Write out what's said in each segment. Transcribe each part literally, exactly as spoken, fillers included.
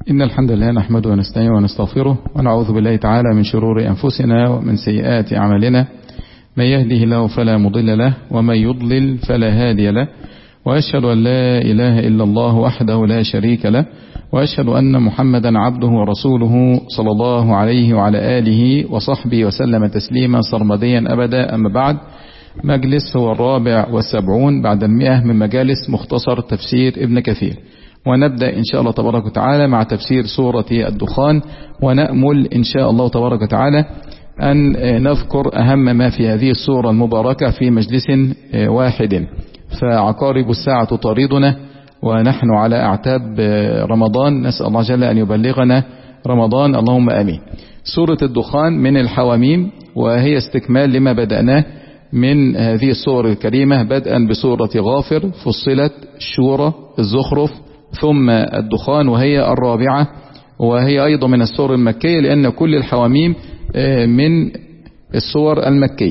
إن الحمد لله نحمده ونستعينه ونستغفره ونعوذ بالله تعالى من شرور أنفسنا ومن سيئات أعمالنا، من يهده الله فلا مضل له ومن يضلل فلا هادي له، وأشهد أن لا إله إلا الله وحده لا شريك له، وأشهد أن محمدا عبده ورسوله صلى الله عليه وعلى آله وصحبه وسلم تسليما سرمديا أبدا. أما بعد، مجلس هو الرابع والسبعون بعد المئة من مجالس مختصر تفسير ابن كثير، ونبدأ إن شاء الله تبارك وتعالى مع تفسير سورة الدخان، ونأمل إن شاء الله تبارك وتعالى أن نذكر أهم ما في هذه السورة المباركة في مجلس واحد، فعقارب الساعة تطاردنا ونحن على أعتاب رمضان، نسأل الله جل أن يبلغنا رمضان، اللهم آمين. سورة الدخان من الحواميم، وهي استكمال لما بدأناه من هذه السور الكريمة، بدءا بسورة غافر، فصلت، شورى، الزخرف، ثم الدخان وهي الرابعة، وهي أيضا من السور المكية، لأن كل الحواميم من السور المكية.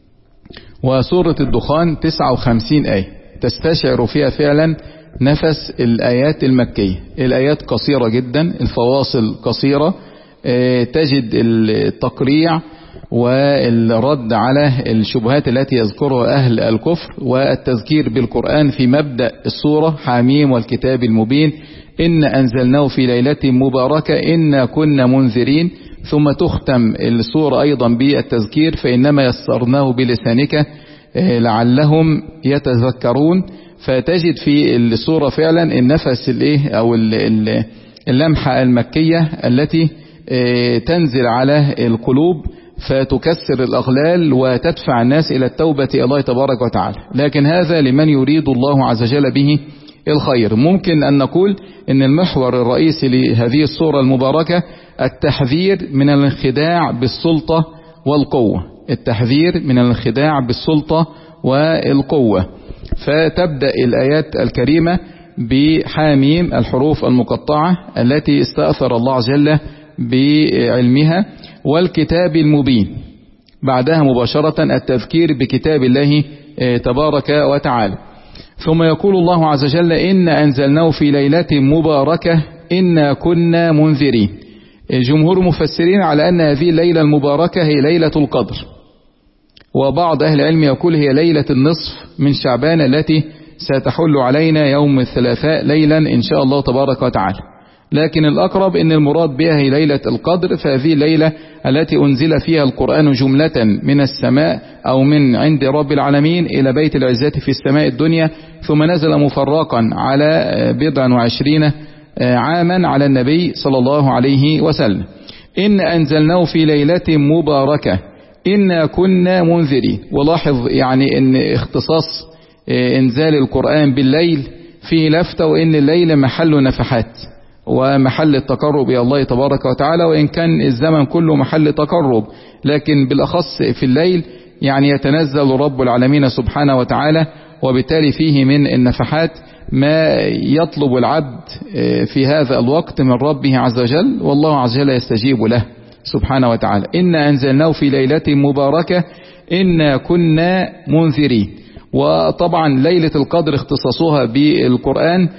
وسورة الدخان تسعة وخمسين آية تستشعر فيها فعلا نفس الآيات المكية. الآيات قصيرة جدا، الفواصل قصيرة، تجد التقريع والرد على الشبهات التي يذكرها أهل الكفر، والتذكير بالقرآن في مبدأ السورة: حاميم والكتاب المبين، إن أنزلناه في ليلة مباركة، إنا كنا منذرين. ثم تختم السورة أيضا بالتذكير: فإنما يسرناه بلسانك لعلهم يتذكرون. فتجد في السورة فعلا النفس الايه او اللمحة المكية التي تنزل على القلوب فتكسر الأغلال وتدفع الناس إلى التوبة إلى الله تبارك وتعالى. لكن هذا لمن يريد الله عز وجل به الخير. ممكن أن نقول أن المحور الرئيسي لهذه السورة المباركة التحذير من الانخداع بالسلطة والقوة، التحذير من الانخداع بالسلطة والقوة. فتبدأ الآيات الكريمة بحاميم، الحروف المقطعة التي استأثر الله عز وجل بعلمها، والكتاب المبين. بعدها مباشرة التذكير بكتاب الله تبارك وتعالى. ثم يقول الله عز وجل: إن أنزلناه في ليلة مباركة إنا كنا منذرين. جمهور المفسرين على أن هذه الليلة المباركة هي ليلة القدر، وبعض أهل العلم يقول هي ليلة النصف من شعبان التي ستحل علينا يوم الثلاثاء ليلا إن شاء الله تبارك وتعالى. لكن الأقرب أن المراد بها هي ليلة القدر، فهذه الليلة التي أنزل فيها القرآن جملة من السماء أو من عند رب العالمين إلى بيت العزة في السماء الدنيا، ثم نزل مفرقا على بضع وعشرين عاما على النبي صلى الله عليه وسلم. إن أنزلناه في ليلة مباركة إنا كنا منذرين. ولاحظ يعني أن اختصاص إنزال القرآن بالليل فيه لفتة، وإن الليل محل نفحات ومحل التقرب إلى الله تبارك وتعالى، وإن كان الزمن كله محل تقرب، لكن بالأخص في الليل يعني يتنزل رب العالمين سبحانه وتعالى، وبالتالي فيه من النفحات ما يطلب العبد في هذا الوقت من ربه عز وجل، والله عز وجل يستجيب له سبحانه وتعالى. إنا أنزلناه في ليلة مباركة إنا كنا منذرين. وطبعا ليلة القدر اختصاصها بالقرآن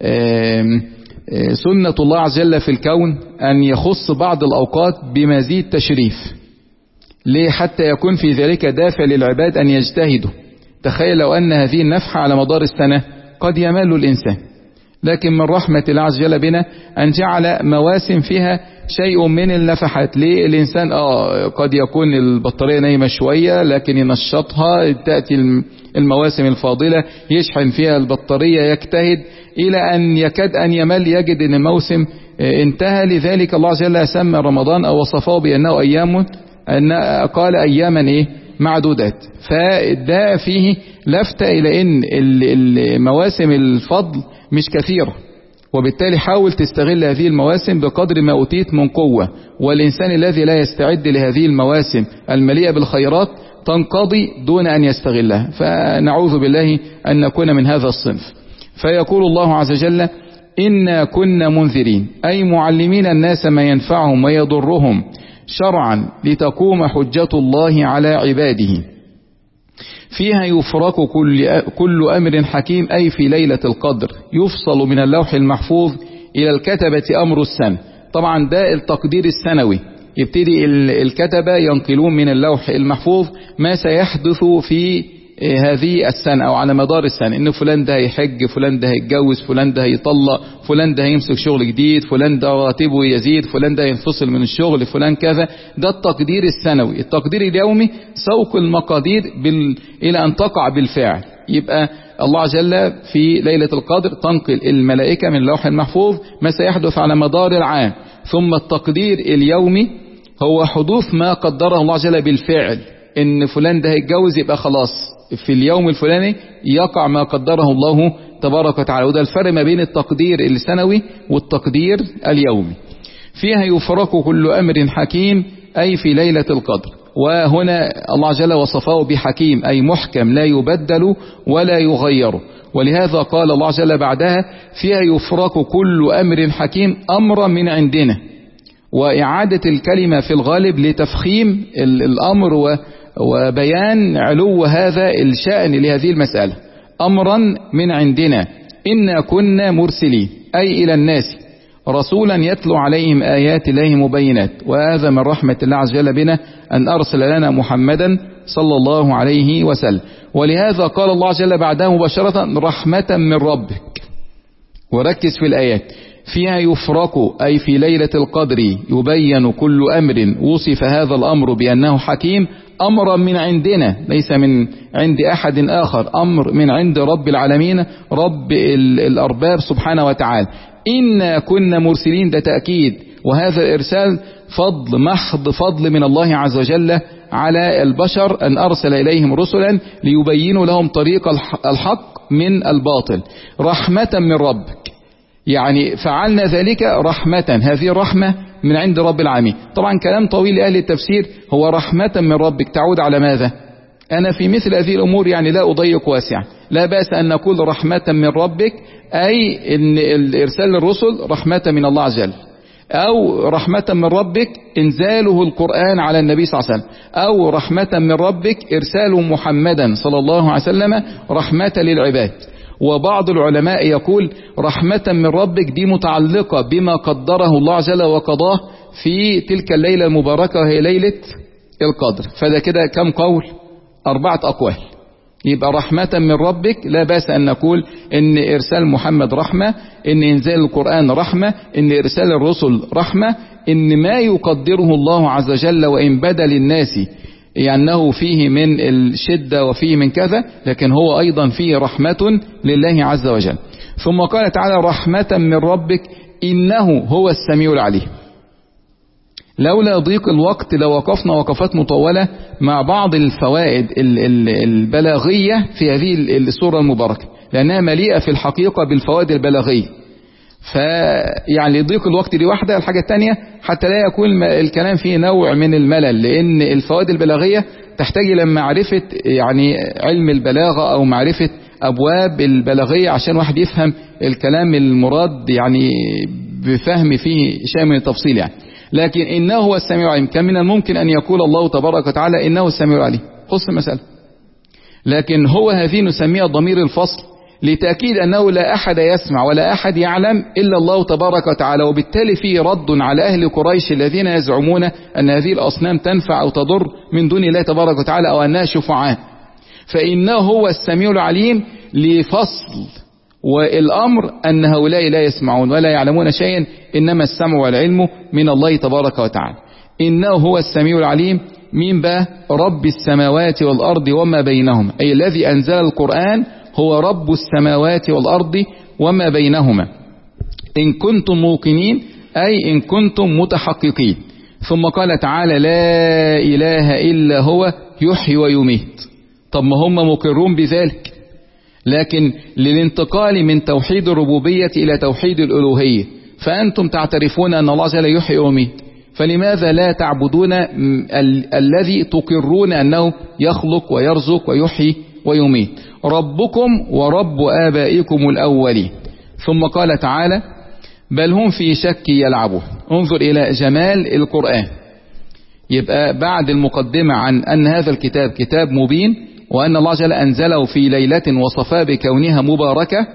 سنة الله عز وجل في الكون أن يخص بعض الأوقات بمزيد تشريف، ليه؟ حتى يكون في ذلك دافع للعباد أن يجتهدوا. تخيل لو أن هذه النفحة على مدار السنة قد يمل الإنسان، لكن من رحمة الله عز وجل بنا أن جعل مواسم فيها شيء من النفحات. ليه؟ الإنسان آه قد يكون البطارية نايمة شوية لكن ينشطها، تأتي المواسم الفاضلة يشحن فيها البطارية، يجتهد إلى أن يكاد أن يمل، يجد أن الموسم انتهى. لذلك الله عز وجل سمى رمضان أو وصفه بأنه أيام، أن قال أياما إيه معدودات. فده فيه لفتة إلى أن المواسم الفضل مش كثيرة، وبالتالي حاول تستغل هذه المواسم بقدر ما أوتيت من قوة. والإنسان الذي لا يستعد لهذه المواسم المليئة بالخيرات تنقضي دون أن يستغلها، فنعوذ بالله أن نكون من هذا الصنف. فيقول الله عز وجل: إنا كنا منذرين، أي معلمين الناس ما ينفعهم ويضرهم شرعا لتقوم حجة الله على عباده. فيها يفرق كل, كل أمر حكيم، أي في ليلة القدر يفصل من اللوح المحفوظ إلى الكتبة أمر السنة. طبعا ده التقدير السنوي، يبتدي الكتبة ينقلون من اللوح المحفوظ ما سيحدث في هذه السنة أو على مدار السنة، إن فلان ده هيحج، فلان ده هيتجوز، فلان ده هيطلق، فلان ده هيمسك شغل جديد، فلان ده راتبه يزيد، فلان ده ينفصل من الشغل، فلان كذا. ده التقدير السنوي. التقدير اليومي سوق المقادير بال... إلى أن تقع بالفعل. يبقى الله عز وجل في ليلة القدر تنقل الملائكة من اللوح المحفوظ ما سيحدث على مدار العام. ثم التقدير اليومي هو حدوث ما قدره الله عز وجل بالفعل، إن فلان ده هيتجوز، يبقى خلاص في اليوم الفلاني يقع ما قدره الله تبارك وتعالى. وده الفرق ما بين التقدير السنوي والتقدير اليومي. فيها يفرق كل أمر حكيم، أي في ليلة القدر. وهنا الله عز وجل وصفه بحكيم، أي محكم لا يبدل ولا يغير. ولهذا قال الله عز وجل بعدها: فيها يفرق كل أمر حكيم أمرا من عندنا. وإعادة الكلمة في الغالب لتفخيم الأمر و وبيان علو هذا الشأن لهذه المسألة. أمرا من عندنا إنا كنا مرسلين، أي إلى الناس رسولا يتلو عليهم آيات الله مبينات. وهذا من رحمة الله عز وجل بنا أن أرسل لنا محمدا صلى الله عليه وسلم. ولهذا قال الله عز وجل بعدها مباشرة: رحمة من ربك. وركز في الآيات: فيها يفرق، أي في ليلة القدر يبين كل أمر وصف هذا الأمر بأنه حكيم أمرا من عندنا، ليس من عند أحد آخر، أمر من عند رب العالمين رب الأرباب سبحانه وتعالى. إنا كنا مرسلين، ده تأكيد، وهذا الإرسال فضل محض فضل من الله عز وجل على البشر، أن أرسل إليهم رسلا ليبينوا لهم طريق الحق من الباطل. رحمة من ربك، يعني فعلنا ذلك رحمة، هذه الرحمة من عند رب العالمين. طبعا كلام طويل لأهل التفسير. هو رحمة من ربك تعود على ماذا؟ أنا في مثل هذه الأمور يعني لا أضيق واسعا، لا بأس أن نقول رحمة من ربك، أي إن إرسال الرسل رحمة من الله عز وجل، أو رحمة من ربك إنزاله القرآن على النبي صلى الله عليه وسلم، أو رحمة من ربك إرسال محمدا صلى الله عليه وسلم رحمة للعباد. وبعض العلماء يقول رحمة من ربك دي متعلقة بما قدره الله عز وجل وقضاه في تلك الليلة المباركة وهي ليلة القدر. فده كده كم قول؟ أربعة أقوال. يبقى رحمة من ربك لا بأس أن نقول إن إرسال محمد رحمة، إن إنزال القرآن رحمة، إن إرسال الرسل رحمة، إن ما يقدره الله عز وجل وإن بدا للناس يعني فيه من الشدة وفيه من كذا، لكن هو أيضا فيه رحمة لله عز وجل. ثم قال تعالى: رحمة من ربك إنه هو السميع العليم. لولا ضيق الوقت لوقفنا وقفات مطولة مع بعض الفوائد البلاغية في هذه السورة المباركة، لأنها مليئة في الحقيقة بالفوائد البلاغية. فيعني ضيق الوقت دي واحدة. الحاجة الثانية حتى لا يكون الكلام فيه نوع من الملل، لأن الفوائد البلاغية تحتاج إلى معرفة يعني علم البلاغة أو معرفة أبواب البلاغية عشان واحد يفهم الكلام المراد يعني بفهم فيه شيء من التفصيل يعني. لكن إنه هو السميع العليم، كان من الممكن أن يقول الله تبارك وتعالى إنه السميع العليم، خص المسألة. لكن هو هذه نسميها ضمير الفصل لتأكيد أنه لا أحد يسمع ولا أحد يعلم إلا الله تبارك وتعالى. وبالتالي فيه رد على أهل قريش الذين يزعمون أن هذه الأصنام تنفع أو تضر من دون الله تبارك وتعالى أو أنها شفعاء. فإنه هو السميع العليم لفصل، والأمر أن هؤلاء لا يسمعون ولا يعلمون شيئا، إنما السمع والعلم من الله تبارك وتعالى. إنه هو السميع العليم مين بقى؟ رب السماوات والأرض وما بينهما، أي الذي أنزل القرآن هو رب السماوات والأرض وما بينهما إن كنتم موقنين، أي إن كنتم متحققين. ثم قال تعالى: لا إله إلا هو يحيي ويميت. طب ما هم مقرون بذلك، لكن للانتقال من توحيد الربوبية إلى توحيد الألوهية، فأنتم تعترفون أن الله جل يحيي ويميت، فلماذا لا تعبدون ال الذي تقرون أنه يخلق ويرزق ويحيي ويميت؟ ربكم ورب آبائكم الأولين. ثم قال تعالى: بل هم في شك يلعبون. انظر إلى جمال القرآن. يبقى بعد المقدمة عن أن هذا الكتاب كتاب مبين، وأن الله جل أنزله في ليلة وصفاه بكونها مباركة،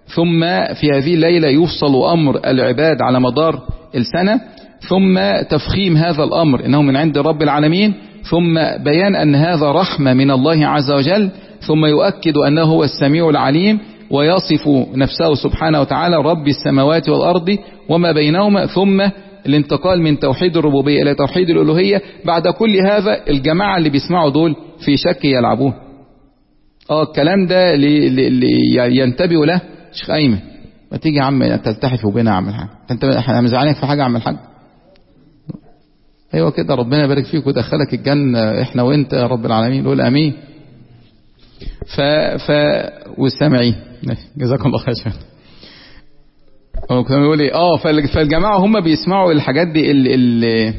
ثم في هذه الليلة يفصل أمر العباد على مدار السنة، ثم تفخيم هذا الأمر إنه من عند رب العالمين، ثم بيان أن هذا رحمة من الله عز وجل، ثم يؤكد أنه هو السميع العليم ويصف نفسه سبحانه وتعالى رب السماوات والأرض وما بينهما، ثم الانتقال من توحيد الربوبية إلى توحيد الألوهية. بعد كل هذا الجماعة اللي بيسمعوا دول في شك يلعبون. اه الكلام ده اللي ينتبهوا له. شيخ أيمن ما تيجي يا عم تلتحف وبينا اعمل حاجة، انت احنا مزعلينك في حاجة اعمل حاجة. ايوه كده، ربنا يبارك فيك ويدخلك الجنة احنا وانت يا رب العالمين، قول امين. ف ف والسامعين جزاكم الله خير. هو كان بيقول ايه؟ اه فالجماعه هم بيسمعوا الحاجات دي ال ال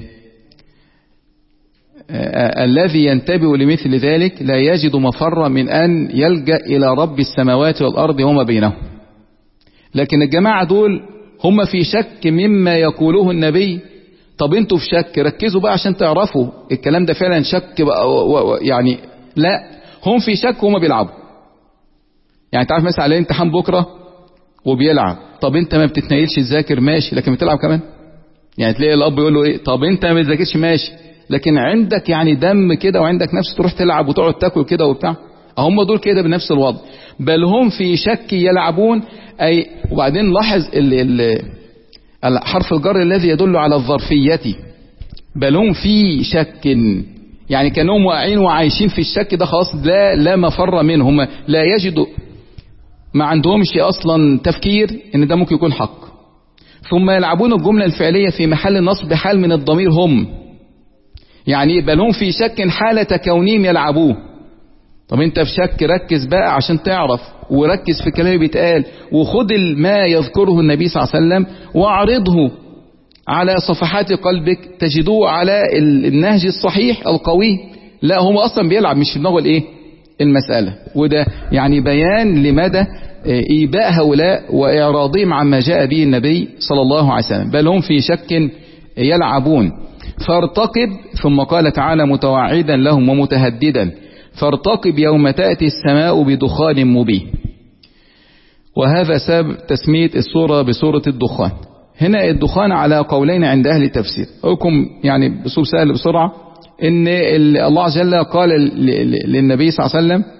الذي ينتبه لمثل ذلك لا يجد مفر من ان يلجأ الى رب السماوات والارض وما بينهم. لكن الجماعه دول هم في شك مما يقوله النبي. طب انتوا في شك، ركزوا بقى عشان تعرفوا الكلام ده فعلا شك بقى يعني. لا، هم في شك وهم بيلعبوا. يعني تعرف مثلا عليه امتحان بكره وبيلعب، طب انت ما بتتنيلش تذاكر ماشي لكن بتلعب كمان. يعني تلاقي الاب يقول له ايه، طب انت ما بتذاكرش ماشي لكن عندك يعني دم كده وعندك نفس تروح تلعب وتقعد تاكل كده وبتاع. هم دول كده بنفس الوضع، بل هم في شك يلعبون. اي وبعدين لاحظ ال ال حرف الجر الذي يدل على الظرفية، بل هم في شك، يعني كانهم واقعين وعايشين في الشك ده خلاص، لا لا مفر منهم، لا يجدوا، ما عندهمش اصلا تفكير ان ده ممكن يكون حق. ثم يلعبون الجملة الفعلية في محل نصب حال من الضمير هم، يعني بل هم في شك حالة كونهم يلعبوه. طب انت في شك، ركز بقى عشان تعرف، وركز في الكلام اللي بيتقال، وخد ما يذكره النبي صلى الله عليه وسلم واعرضه على صفحات قلبك تجدوه على النهج الصحيح القوي. لا هم اصلا بيلعب، مش في دماغه الايه المسألة. وده يعني بيان لمدى ايباء هؤلاء واعراضهم عما جاء به النبي صلى الله عليه وسلم. بل هم في شك يلعبون. فارتقب، ثم قال تعالى متوعدا لهم ومتهددا، فارتقب يوم تأتي السماء بدخان مبين. وهذا سبب تسمية السورة بسورة الدخان. هنا الدخان على قولين عند أهل التفسير. أقولكم يعني بصوب سهل بسرعة إن الله عز وجل قال للنبي صلى الله عليه وسلم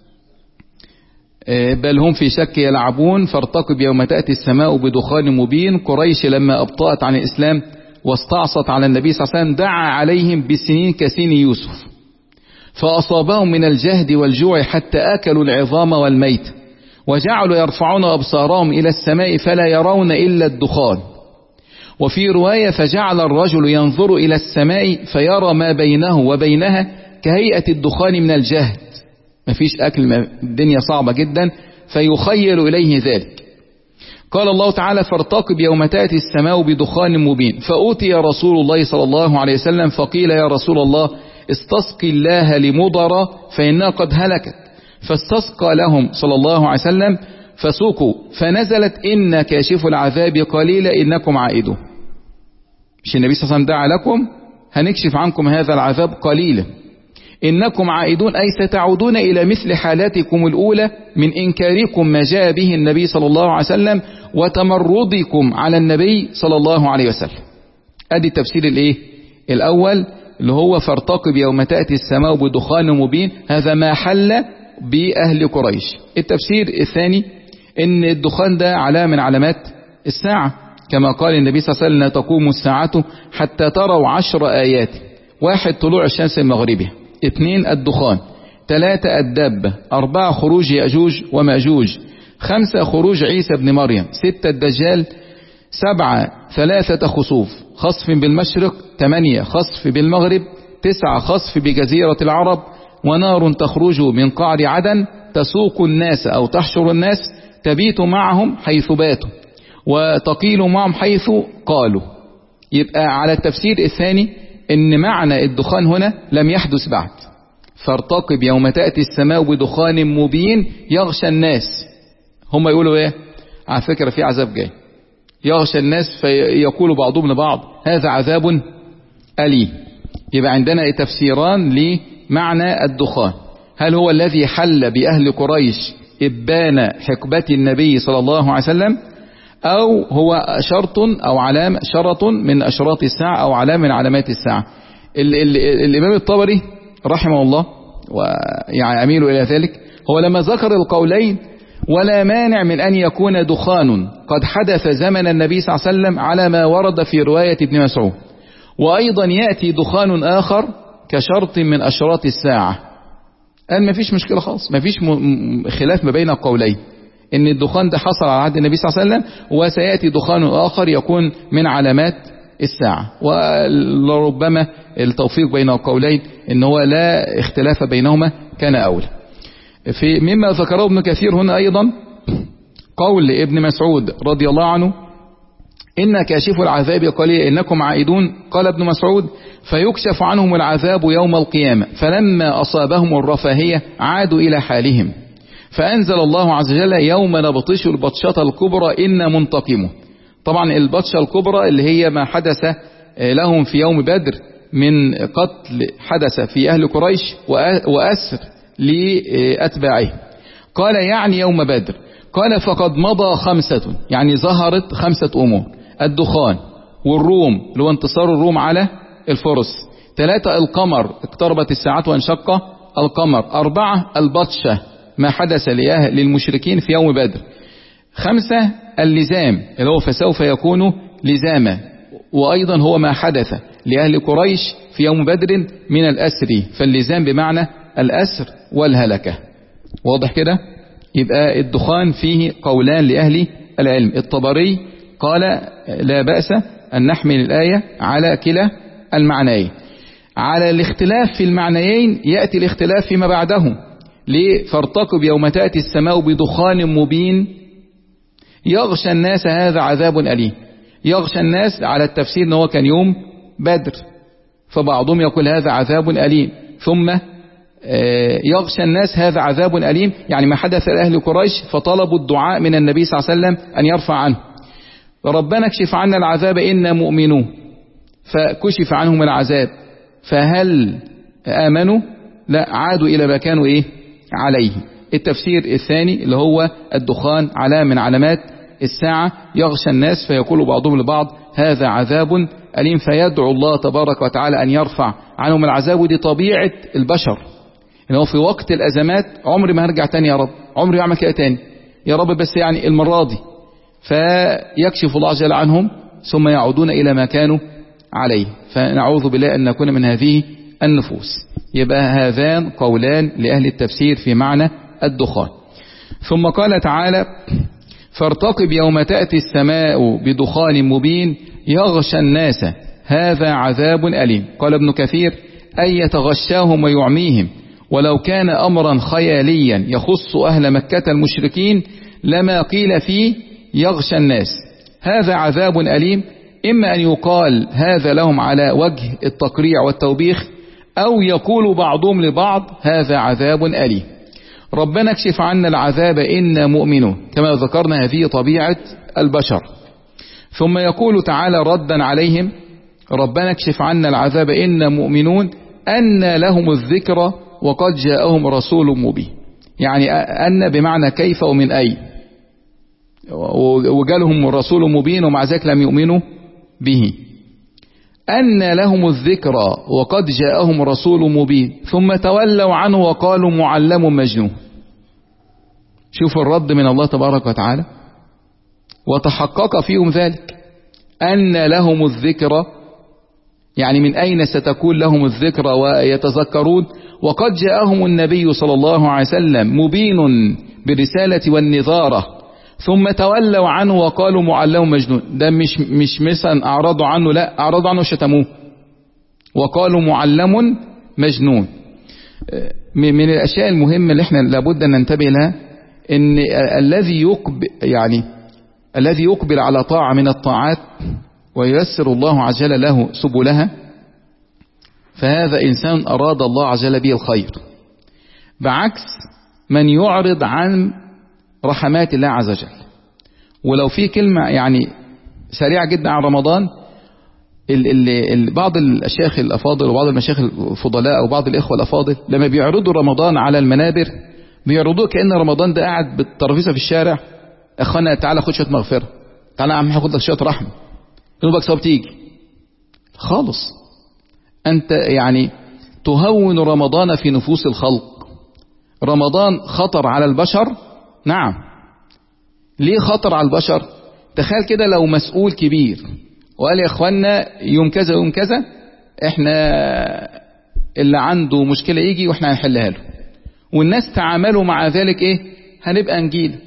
بل هم في شك يلعبون فارتقب يوم تأتي السماء بدخان مبين. قريش لما أبطأت عن الإسلام واستعصت على النبي صلى الله عليه وسلم دعا عليهم بسنين كسن يوسف، فأصابهم من الجهد والجوع حتى أكلوا العظام والميت، وجعلوا يرفعون أبصارهم إلى السماء فلا يرون إلا الدخان. وفي رواية فجعل الرجل ينظر إلى السماء فيرى ما بينه وبينها كهيئة الدخان من الجهد، مفيش أكل، الدنيا صعبة جدا، فيخيل إليه ذلك. قال الله تعالى فارتقب يوم تأتي السماء بدخان مبين. فأوتي رسول الله صلى الله عليه وسلم فقيل يا رسول الله استسقي الله لمضر فإنها قد هلكت، فاستسقى لهم صلى الله عليه وسلم فسوقوا، فنزلت إن كاشف العذاب قليلا إنكم عائدون. مش النبي صلى الله عليه وسلم دعا لكم هنكشف عنكم هذا العذاب قليلا إنكم عائدون، أي ستعودون إلى مثل حالاتكم الأولى من إنكاركم ما جاء به النبي صلى الله عليه وسلم وتمردكم على النبي صلى الله عليه وسلم. أدي التفسير الإيه الأول اللي هو فارتقب يوم تأتي السماء بدخان مبين، هذا ما حل بأهل قريش. التفسير الثاني إن الدخان ده علامة من علامات الساعة، كما قال النبي صلى الله عليه وسلم تقوم الساعة حتى تروا عشر آيات: واحد طلوع الشمس من مغربها، اثنين الدخان، ثلاثة الدابة، أربعة خروج يأجوج ومأجوج، خمسة خروج عيسى بن مريم، ستة الدجال، سبعة ثلاثة خسوف، خصف بالمشرق، ثمانية خصف بالمغرب، تسعة خصف بجزيرة العرب، ونار تخرج من قعر عدن تسوق الناس أو تحشر الناس، تبيت معهم حيث باتوا وتقيل معهم حيث قالوا. يبقى على التفسير الثاني ان معنى الدخان هنا لم يحدث بعد. فارتقب يوم تأتي السماء بدخان مبين يغشى الناس. هم يقولوا ايه؟ على فكرة في عذاب جاي يغشى الناس، فيقول بعضهم لبعض هذا عذاب أليم. يبقى عندنا تفسيران لمعنى الدخان: هل هو الذي حل بأهل قريش إبان حقبة النبي صلى الله عليه وسلم، أو هو شرط أو علامة شرط من أشراط الساعة أو علامة من علامات الساعة. ال ال الإمام الطبري رحمه الله ويعني أميل إلى ذلك، هو لما ذكر القولين ولا مانع من أن يكون دخان قد حدث زمن النبي صلى الله عليه وسلم على ما ورد في رواية ابن مسعود، وأيضا يأتي دخان آخر كشرط من أشراط الساعة. قال ما فيش مشكلة خالص، ما فيش خلاف ما بين القولين إن الدخان ده حصل على عهد النبي صلى الله عليه وسلم، وسيأتي دخان آخر يكون من علامات الساعة. ولربما التوفيق بين القولين إن هو لا اختلاف بينهما كان أولى. في مما ذكره ابن كثير هنا أيضا قول ابن مسعود رضي الله عنه: إن كاشف العذاب قليل إنكم عائدون. قال ابن مسعود: فيكشف عنهم العذاب يوم القيامة، فلما أصابهم الرفاهية عادوا إلى حالهم، فأنزل الله عز وجل: يوم نبطش البطشة الكبرى إن منتقمون. طبعا البطشة الكبرى اللي هي ما حدث لهم في يوم بدر من قتل حدث في أهل قريش وأسر لأتباعه. قال يعني يوم بدر. قال: فقد مضى خمسة، يعني ظهرت خمسة أمور: الدخان، والروم اللي هو انتصار الروم على الفرس، ثلاثة القمر اقتربت الساعة وانشق القمر، أربعة البطشة ما حدث لأهل للمشركين في يوم بدر، خمسة اللزام اللي هو فسوف يكون لزاما، وأيضا هو ما حدث لأهل قريش في يوم بدر من الأسر، فاللزام بمعنى الأسر والهلكة. واضح كده؟ يبقى الدخان فيه قولان لأهل العلم. الطبري قال: لا بأس أن نحمل الآية على كلا المعنيين. على الاختلاف في المعنيين يأتي الاختلاف فيما بعده. ليه؟ فارتقب يوم تأتي السماء بدخان مبين يغشى الناس هذا عذاب أليم. يغشى الناس على التفسير أنه هو كان يوم بدر، فبعضهم يقول هذا عذاب أليم، ثم يغشى الناس هذا عذاب أليم، يعني ما حدث لأهل قريش فطلبوا الدعاء من النبي صلى الله عليه وسلم أن يرفع عنه. ربنا اكشف عنا العذاب إنا مؤمنون، فكشف عنهم العذاب، فهل آمنوا؟ لا، عادوا إلى ما كانوا إيه عليه. التفسير الثاني اللي هو الدخان علامة من علامات الساعة، يغشى الناس فيقول بعضهم لبعض هذا عذاب أليم، فيدعو الله تبارك وتعالى أن يرفع عنهم العذاب. ودي طبيعة البشر، إنه في وقت الأزمات عمري ما هرجع تاني يا رب، عمري أعمل كده تاني يا رب، بس يعني المرة دي، فيكشف الله جل عنهم ثم يعودون إلى ما كانوا عليه. فنعوذ بالله أن نكون من هذه النفوس. يبقى هذان قولان لأهل التفسير في معنى الدخان. ثم قال تعالى: فارتقب يوم تأتي السماء بدخان مبين يغشى الناس هذا عذاب أليم. قال ابن كثير: أي يتغشاهم ويعميهم، ولو كان أمرا خياليا يخص أهل مكة المشركين لما قيل فيه يغشى الناس هذا عذاب أليم. إما أن يقال هذا لهم على وجه التقريع والتوبيخ، أو يقول بعضهم لبعض هذا عذاب أليم. ربنا اكشف عنا العذاب إنا مؤمنون، كما ذكرنا هذه طبيعة البشر. ثم يقول تعالى ردا عليهم: ربنا اكشف عنا العذاب إنا مؤمنون أن لهم الذكرى وقد جاءهم رسول مبين. يعني أن بمعنى كيف ومن أي، وجالهم الرسول مبين ومع ذلك لم يؤمنوا به. أن لهم الذكرى وقد جاءهم رسول مبين ثم تولوا عنه وقالوا معلم مجنون. شوف الرد من الله تبارك وتعالى، وتحقق فيهم ذلك. أن لهم الذكرى، يعني من أين ستكون لهم الذكرى ويتذكرون؟ وقد جاءهم النبي صلى الله عليه وسلم مبين بالرسالة والنذارة ثم تولوا عنه وقالوا معلم مجنون. ده مش مش مثلا أعرضوا عنه، لا، أعرضوا عنه شتموه وقالوا معلم مجنون. من الأشياء المهمة اللي احنا لابد أن ننتبه لها إن الذي يقبل يعني الذي يقبل على طاعة من الطاعات وييسر الله عز وجل له سبلها، فهذا إنسان أراد الله عز وجل به الخير، بعكس من يعرض عن رحمات الله عز وجل. ولو في كلمة يعني سريعة جدا عن رمضان، ال ال ال بعض الأشياخ الأفاضل وبعض المشايخ الفضلاء وبعض الإخوة الأفاضل لما بيعرضوا رمضان على المنابر بيعرضوه كأن رمضان ده قاعد بالترابيزه في الشارع، اخوانا تعالى خد شويه مغفره، تعالى يا عم هاخد لك شويه رحمه، ينوبك ثواب تيجي خالص. انت يعني تهون رمضان في نفوس الخلق. رمضان خطر على البشر، نعم. ليه خطر على البشر؟ تخيل كده لو مسؤول كبير وقال يا اخوانا يوم كذا يوم كذا احنا اللي عنده مشكلة يجي واحنا هنحلها له، والناس تعاملوا مع ذلك ايه، هنبقى نجيلك.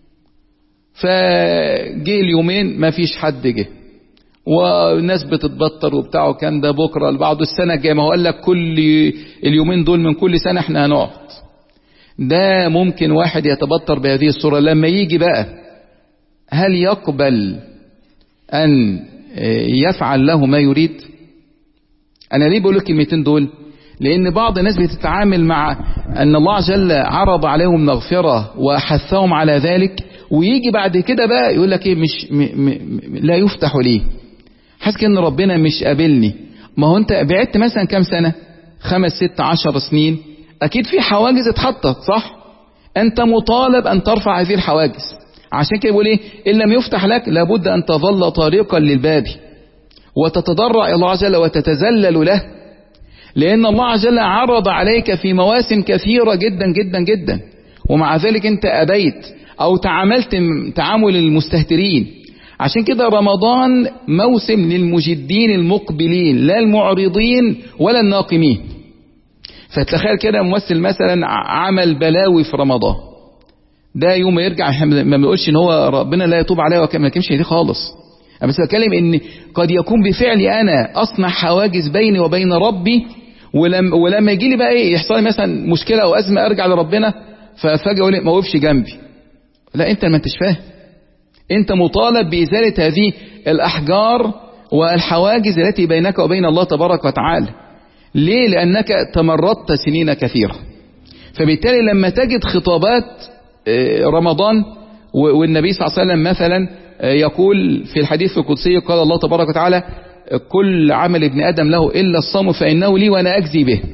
فجي اليومين ما فيش حد جه، والناس بتتبطر وبتاع، وكان ده بكره لبعض السنه الجايه، ما هو قال لك كل اليومين دول من كل سنه احنا هنقعد. ده ممكن واحد يتبطر بهذه الصوره، لما يجي بقى هل يقبل ان يفعل له ما يريد؟ انا ليه بقول الكلمتين دول؟ لان بعض الناس بتتعامل مع ان الله جل عرض عليهم مغفره وحثهم على ذلك، ويجي بعد كده بقى يقول لك ايه، مش م م لا يفتح ليه، حاسس ان ربنا مش قابلني. ما هو انت بعدت مثلا كام سنه، خمس ست عشر سنين، اكيد في حواجز اتحطت، صح؟ انت مطالب ان ترفع هذه الحواجز. عشان كده بيقول ايه، ان لم يفتح لك لابد ان تظل طريقا للباب وتتضرع الى الله عز وجل وتتذلل له، لان الله عز وجل عرض عليك في مواسم كثيره جدا جدا جدا، ومع ذلك انت ابيت او تعاملت تعامل المستهترين. عشان كده رمضان موسم للمجدين المقبلين، لا المعرضين ولا الناقمين. فتخيل كده ممثل مثلا عمل بلاوي في رمضان، ده يوم ما يرجع ما بنقولش ان هو ربنا لا يتوب عليه وما كانش دي خالص، انا بس بتكلم ان قد يكون بفعلي انا اصنع حواجز بيني وبين ربي، ولما ولما يجي لي بقى ايه، يحصل لي مثلا مشكله او ازمه ارجع لربنا، ففجاه يقول لي ما وقفش جنبي. لا، انت ما انتش فاهم، انت مطالب بازاله هذه الاحجار والحواجز التي بينك وبين الله تبارك وتعالى. ليه؟ لانك تمردت سنين كثيره. فبالتالي لما تجد خطابات رمضان، والنبي صلى الله عليه وسلم مثلا يقول في الحديث القدسي، قال الله تبارك وتعالى كل عمل ابن ادم له الا الصوم فانه لي وانا اجزي به.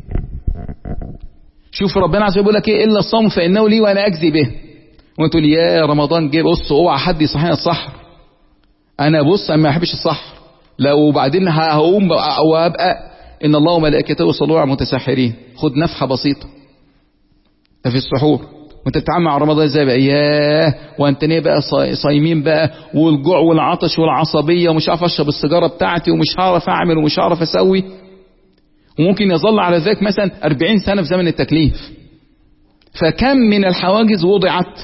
شوف ربنا عز وجل بيقول لك ايه، الا الصوم فانه لي وانا اجزي به. وانت تقول يا رمضان جه، بص اوعى حد يصحينا السحر، انا بص انا ما بحبش السحر، لا وبعدين هقوم وابقى ان الله وملائكته يصلون على المتسحرين، خد نفحه بسيطه في السحور وانت بتتعامل مع رمضان ازاي بقى، ياه وانت ليه بقى صايمين بقى، والجوع والعطش والعصبيه ومش عارف اشرب السيجاره بتاعتي ومش هعرف اعمل ومش هعرف اسوي، وممكن يظل على ذلك مثلا أربعين سنه في زمن التكليف. فكم من الحواجز وضعت.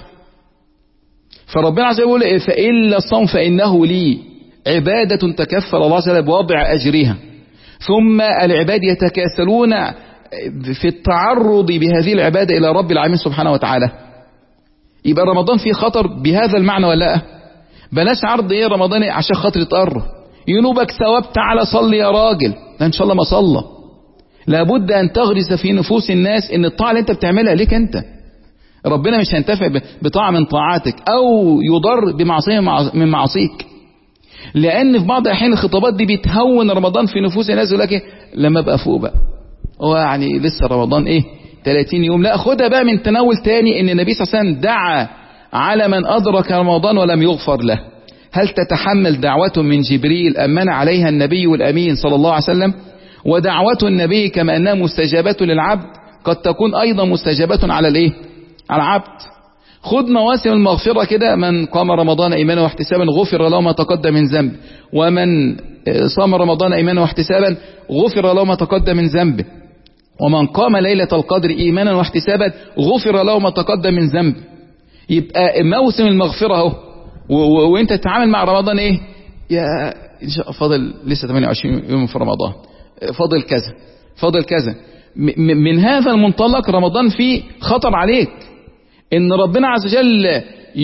فربنا عز وجل يقول فإلا الصوم فإنه لي، عبادة تكفل الله عز وجل بوضع أجرها، ثم العباد يتكاسلون في التعرض بهذه العبادة إلى رب العالمين سبحانه وتعالى. يبقى رمضان فيه خطر بهذا المعنى ولا لا؟ بلاش عرض ايه رمضان عشان خاطر يتقرب، ينوبك ثواب تعالى صلي يا راجل، لا ان شاء الله ما صلى. لابد ان تغرس في نفوس الناس ان الطاعة اللي انت بتعملها ليك انت، ربنا مش هينتفع بطاعة من طاعاتك او يضر بمعصية من معاصيك. لان في بعض الاحيان الخطابات دي بتهون رمضان في نفوس الناس، يقول لك ايه لما ابقى فوق بقى، هو يعني لسه رمضان ايه ثلاثين يوم، لا خدها بقى من تناول تاني، ان النبي صلى الله عليه وسلم دعا على من ادرك رمضان ولم يغفر له. هل تتحمل دعوة من جبريل امن عليها النبي الامين صلى الله عليه وسلم؟ ودعوة النبي كما انها مستجابة للعبد قد تكون ايضا مستجابة على الايه، على العبد. خد مواسم المغفرة كده، من قام رمضان ايمانا واحتسابا غفر له ما تقدم من ذنبه، ومن صام رمضان ايمانا واحتسابا غفر له ما تقدم من ذنبه، ومن قام ليلة القدر ايمانا واحتسابا غفر له ما تقدم من ذنبه. يبقى موسم المغفرة اهو، وانت تتعامل مع رمضان ايه، يا ان شاء فاضل لسه ثمانية وعشرين يوم في رمضان، فاضل كذا فاضل كذا. من هذا المنطلق رمضان فيه خطر عليك، ان ربنا عز وجل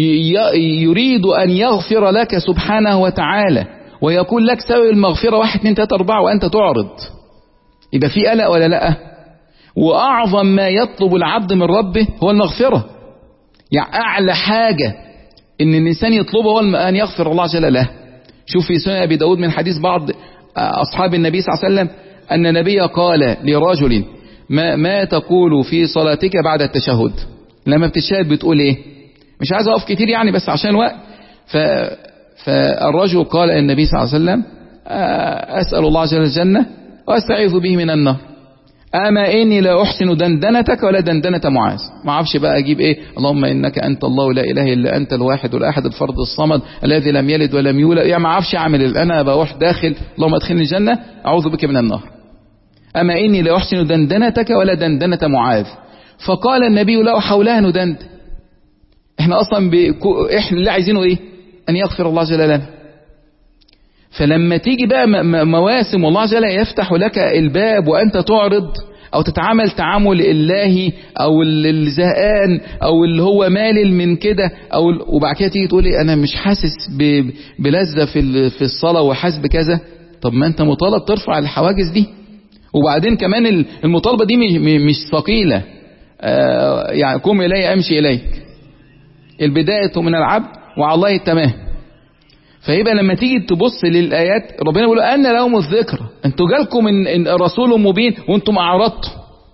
يريد ان يغفر لك سبحانه وتعالى، ويقول لك سوي المغفرة واحد اتنين تلاتة اربعة وانت تعرض. يبقى في قلق ولا لا؟ واعظم ما يطلب العبد من ربه هو المغفرة، يعني اعلى حاجة ان الانسان يطلبه هو ان يغفر الله عز وجل له. شوف في سنن ابي داود من حديث بعض اصحاب النبي صلى الله عليه وسلم ان النبي قال لرجل ما, ما تقول في صلاتك بعد التشهد؟ لما بتشهد بتقول ايه؟ مش عايز اقف كتير يعني بس عشان وقت. ف... فالرجل قال النبي صلى الله عليه وسلم أسأل الله جل الجنة وأستعيذ به من النار، أما إني لا أحسن دندنتك ولا دندنة معاذ. ما اعرفش بقى أجيب إيه، اللهم إنك أنت الله لا إله إلا أنت الواحد الأحد الفرد الصمد الذي لم يلد ولم يولد، يعني ما اعرفش أعمل. أنا بروح داخل اللهم أدخلني الجنة أعوذ بك من النار، أما إني لا أحسن دندنتك ولا دندنة معاذ. فقال النبي لا حولها ندند، إحنا أصلا بكو... إحنا اللي عايزينه إيه؟ أن يغفر الله جل لنا. فلما تيجي بقى مواسم والله جل يفتح لك الباب وأنت تعرض أو تتعامل تعامل الله أو الزهقان أو اللي هو مالل من كده، أو وبعد كده تيجي تقولي أنا مش حاسس بلذة في في الصلاة وحاسس بكذا. طب ما أنت مطالب ترفع الحواجز دي. وبعدين كمان المطالبة دي مش ثقيلة، يعني قم إلي أمشي إليك، البداية من العبد وعلى الله التمام. فيبقى لما تيجي تبص للآيات ربنا يقول أن لهم الذكر، انتوا جالكم من رسول مبين وانتم أعرضتوا.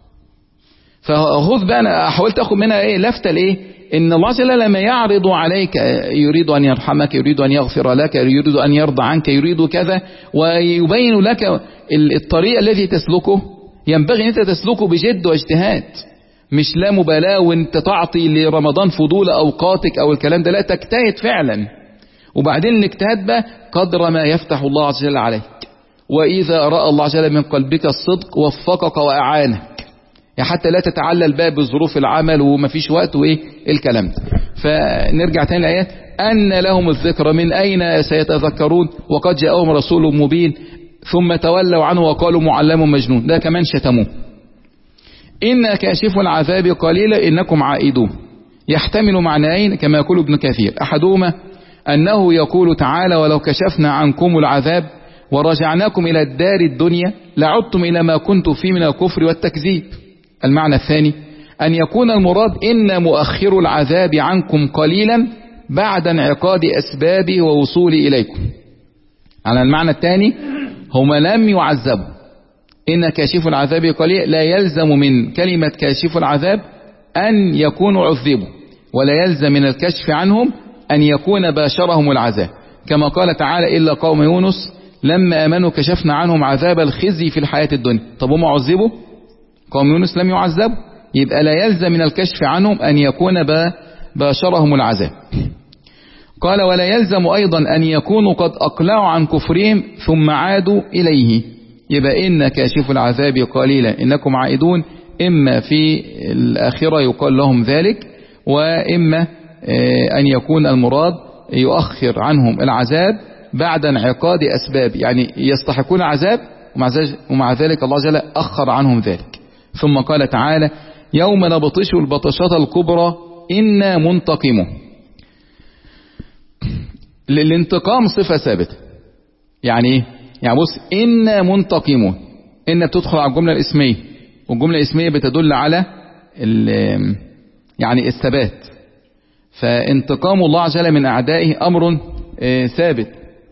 فخذ بقى، أنا حاولت أخذ منها إيه لفتة لإيه، إن الله جل لما يعرض عليك يريد أن يرحمك، يريد أن يغفر لك، يريد أن يرضى عنك، يريد كذا، ويبين لك الطريق الذي تسلكه ينبغي أن أنت تسلكه بجد واجتهاد، مش لا مبالاة وانت تعطي لرمضان فضول أوقاتك أو الكلام ده، لا تجتهد فعلا. وبعدين الاجتهاد بقى قدر ما يفتح الله عز وجل عليك، وإذا رأى الله عز وجل من قلبك الصدق وفقك وأعانك، يعني حتى لا تتعلل بقى بظروف العمل ومفيش وقت وإيه الكلام ده. فنرجع تاني الآيات، أن لهم الذكر من أين سيتذكرون وقد جاءهم رسول مبين ثم تولوا عنه وقالوا معلم مجنون، ده كمان شتموه. إن كاشف العذاب قليلا إنكم عائدون، يحتمل معنيين كما يقول ابن كثير، أحدهما أنه يقول تعالى ولو كشفنا عنكم العذاب ورجعناكم إلى الدار الدنيا لعدتم إلى ما كنتم فيه من الكفر والتكذيب. المعنى الثاني أن يكون المراد إن مؤخر العذاب عنكم قليلا بعد انعقاد أسبابه ووصول إليكم. على المعنى الثاني هم لم يعذبوا، إن كاشف العذاب قليل لا يلزم من كلمة كاشف العذاب أن يكونوا عذبوا، ولا يلزم من الكشف عنهم أن يكون باشرهم العذاب، كما قال تعالى إلا قوم يونس لما آمنوا كشفنا عنهم عذاب الخزي في الحياة الدنيا. طب هم عذبوا؟ قوم يونس لم يعذبوا، يبقى لا يلزم من الكشف عنهم أن يكون باشرهم العذاب. قال ولا يلزم أيضا أن يكونوا قد أقلعوا عن كفرهم ثم عادوا إليه. يبقى إن كاشف العذاب قليلا إنكم عائدون، إما في الآخرة يقال لهم ذلك، وإما أن يكون المراد يؤخر عنهم العذاب بعد انعقاد أسباب، يعني يستحقون عذاب ومع ذلك الله جل أخر عنهم ذلك. ثم قال تعالى يوم نبطش البطشة الكبرى إنا منتقمون. الانتقام صفة ثابتة، يعني ايه؟ يعني بص، إنا منتقمون، إن بتدخل على الجملة الاسمية، والجملة الاسمية بتدل على يعني الثبات. فانتقام الله عز وجل من أعدائه أمر اه ثابت.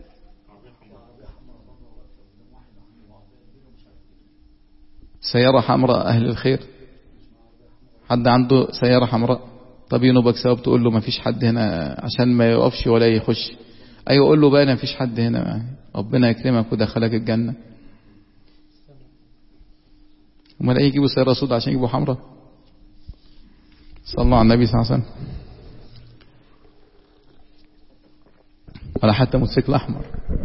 سيارة حمراء أهل الخير، حد عنده سيارة حمراء؟ طب ينوبك سبب تقول له ما فيش حد هنا عشان ما يقفش ولا يخش. أيوة قول له بقى ما فيش حد هنا، ربنا يكرمك ودخلك الجنة. هم لا يجيبوا سيارة سوداء عشان يجيبوا حمراء؟ صلى الله على النبي صلى الله عليه وسلم. ولا حتى موتوسيكل أحمر.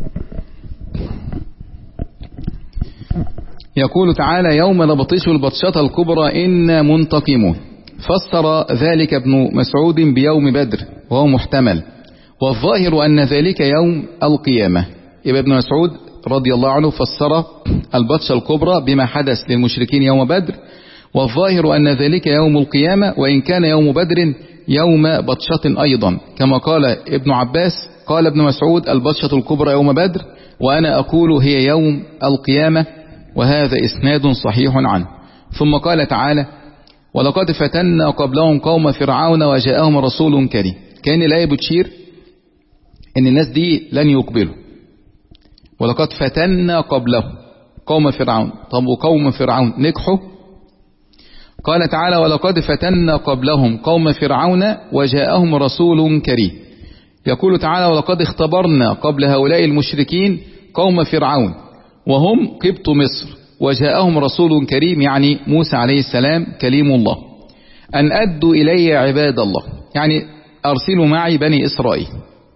يقول تعالى يوم نبطش البطشة الكبرى إنا منتقمون. فسر ذلك ابن مسعود بيوم بدر وهو محتمل، والظاهر أن ذلك يوم القيامة. يبقى ابن مسعود رضي الله عنه فسر البطشة الكبرى بما حدث للمشركين يوم بدر، والظاهر أن ذلك يوم القيامة، وإن كان يوم بدر يوم بطشة أيضا، كما قال ابن عباس قال ابن مسعود البطشة الكبرى يوم بدر، وأنا أقول هي يوم القيامة، وهذا إسناد صحيح عنه. ثم قال تعالى ولقد فتنا قبلهم قوم فرعون وجاءهم رسول كريم. كان الآية بتشير ان الناس دي لن يقبلوا. ولقد فتنا قبلهم قوم فرعون. طب وقوم فرعون نجحوا؟ قال تعالى ولقد فتنا قبلهم قوم فرعون وجاءهم رسول كريم. يقول تعالى ولقد اختبرنا قبل هؤلاء المشركين قوم فرعون وهم قبط مصر وجاءهم رسول كريم، يعني موسى عليه السلام كليم الله، أن أدوا إلي عباد الله، يعني أرسلوا معي بني إسرائيل.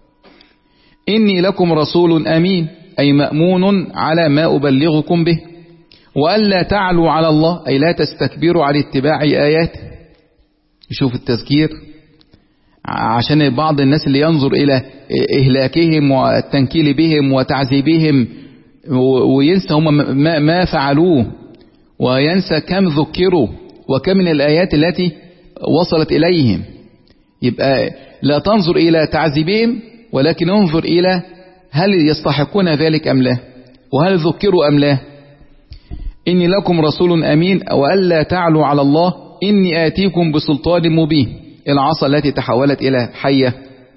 إني لكم رسول أمين، أي مأمون على ما أبلغكم به، وألا تعلوا على الله، أي لا تستكبروا عن اتباع آياته. يشوف التذكير عشان بعض الناس اللي ينظر إلى إهلاكهم والتنكيل بهم وتعذيبهم وينسى هم ما فعلوه، وينسى كم ذكروا وكم من الآيات التي وصلت إليهم. يبقى لا تنظر إلى تعذيبهم، ولكن انظر إلى هل يستحقون ذلك أم لا، وهل ذكروا أم لا. إني لكم رسول أمين وألا تعلوا على الله إني آتيكم بسلطان مبين، العصا التي تحولت إلى حية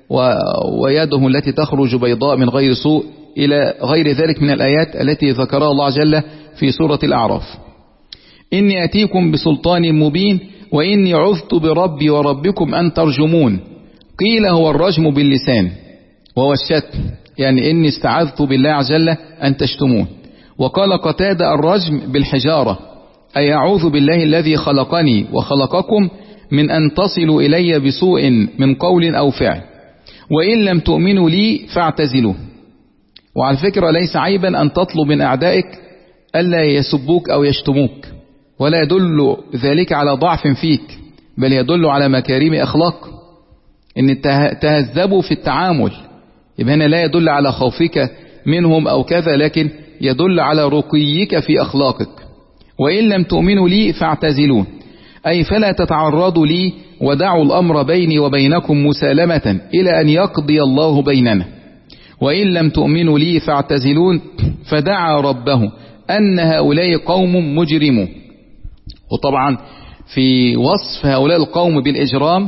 ويده التي تخرج بيضاء من غير سوء إلى غير ذلك من الآيات التي ذكرها الله جل في سورة الأعراف. إني آتيكم بسلطان مبين وإني عذت بربي وربكم أن ترجمون. قيل هو الرجم باللسان وهو الشتم، يعني إني استعذت بالله عز وجل أن تشتمون. وقال قتادة الرجم بالحجارة، أي أعوذ بالله الذي خلقني وخلقكم من أن تصلوا إلي بسوء من قول أو فعل، وإن لم تؤمنوا لي فاعتزلوا. وعلى فكرة ليس عيبا أن تطلب من أعدائك ألا يسبوك أو يشتموك، ولا يدل ذلك على ضعف فيك، بل يدل على مكارم أخلاق، إن تهذبوا في التعامل. يبقى هنا لا يدل على خوفك منهم أو كذا، لكن يدل على رقيك في أخلاقك. وإن لم تؤمنوا لي فاعتزلون، أي فلا تتعرضوا لي ودعوا الأمر بيني وبينكم مسالمة إلى أن يقضي الله بيننا. وإن لم تؤمنوا لي فاعتزلون، فدعا ربه أن هؤلاء قوم مجرمون. وطبعا في وصف هؤلاء القوم بالإجرام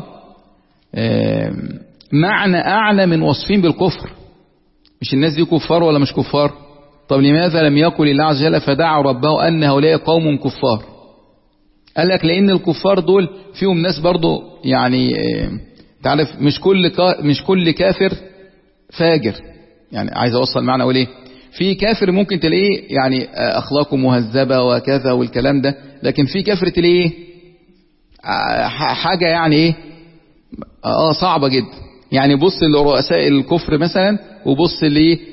معنى أعلى من وصفين بالكفر. مش الناس دي كفار ولا مش كفار؟ طب لماذا لم يقل الله عز وجل فدعا ربه أن هؤلاء قوم كفار؟ قال لك لأن الكفار دول فيهم ناس برضو، يعني تعرف مش كل مش كل كافر فاجر. يعني عايز أوصل معنى أقول إيه؟ في كافر ممكن تلاقيه يعني أخلاقه مهذبة وكذا والكلام ده، لكن في كافر تلاقيه حاجة يعني إيه آه صعبة جدا. يعني بص لرؤساء الكفر مثلا وبص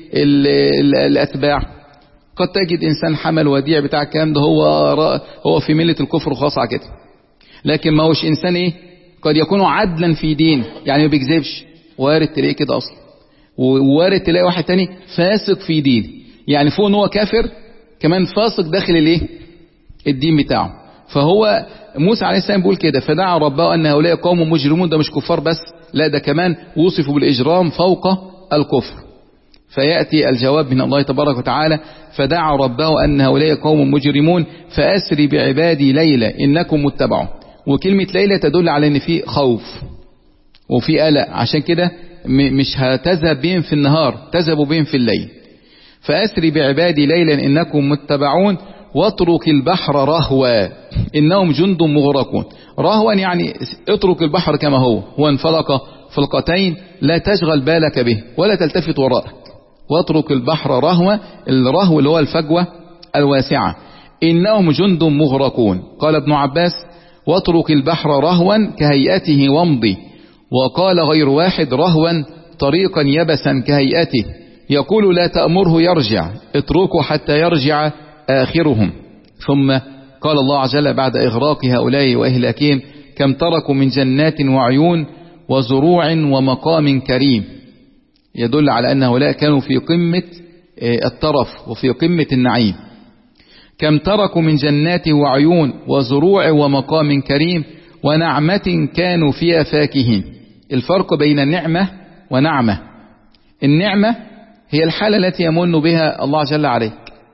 للأتباع، قد تجد إنسان حمل وديع بتاع الكلام ده هو هو في ملة الكفر وخاص على كده، لكن ما هوش إنسان إيه قد يكون عدلا في دين، يعني ما بيكذبش، وارد تلاقيه كده أصلا. ووارد تلاقي واحد تاني فاسق في دين، يعني فوق ان هو كافر كمان فاسق داخل الايه الدين بتاعه. فهو موسى عليه السلام بيقول كده فدعا ربه ان هؤلاء قوم مجرمون. ده مش كفار بس، لا ده كمان وصفوا بالاجرام فوق الكفر. فياتي الجواب من الله تبارك وتعالى فدعا ربه ان هؤلاء قوم مجرمون فاسري بعبادي ليلا انكم متبعون. وكلمه ليله تدل على ان في خوف وفي قلق، عشان كده مش هتذهب بهم في النهار، تذهب بهم في الليل. فأسري بعبادي ليلا إنكم متبعون واترك البحر رهوا إنهم جند مغرقون. رهوا يعني اترك البحر كما هو، هو انفلق فلقتين لا تشغل بالك به ولا تلتفت وراءك. واترك البحر رهوا، الرهو اللي هو الفجوة الواسعة، إنهم جند مغرقون. قال ابن عباس واترك البحر رهوا كهيئته وامضي. وقال غير واحد رهوا طريقا يبسا كهيئته. يقول لا تأمره يرجع، اتركه حتى يرجع آخرهم. ثم قال الله عز وجل بعد إغراق هؤلاء وإهلاكهم كم تركوا من جنات وعيون وزروع ومقام كريم، يدل على أن هؤلاء كانوا في قمة الترف وفي قمة النعيم. كم تركوا من جنات وعيون وزروع ومقام كريم ونعمة كانوا فيها فاكهين. الفرق بين النعمة ونعمة، النعمة هي الحالة التي يمن بها الله جل عليك.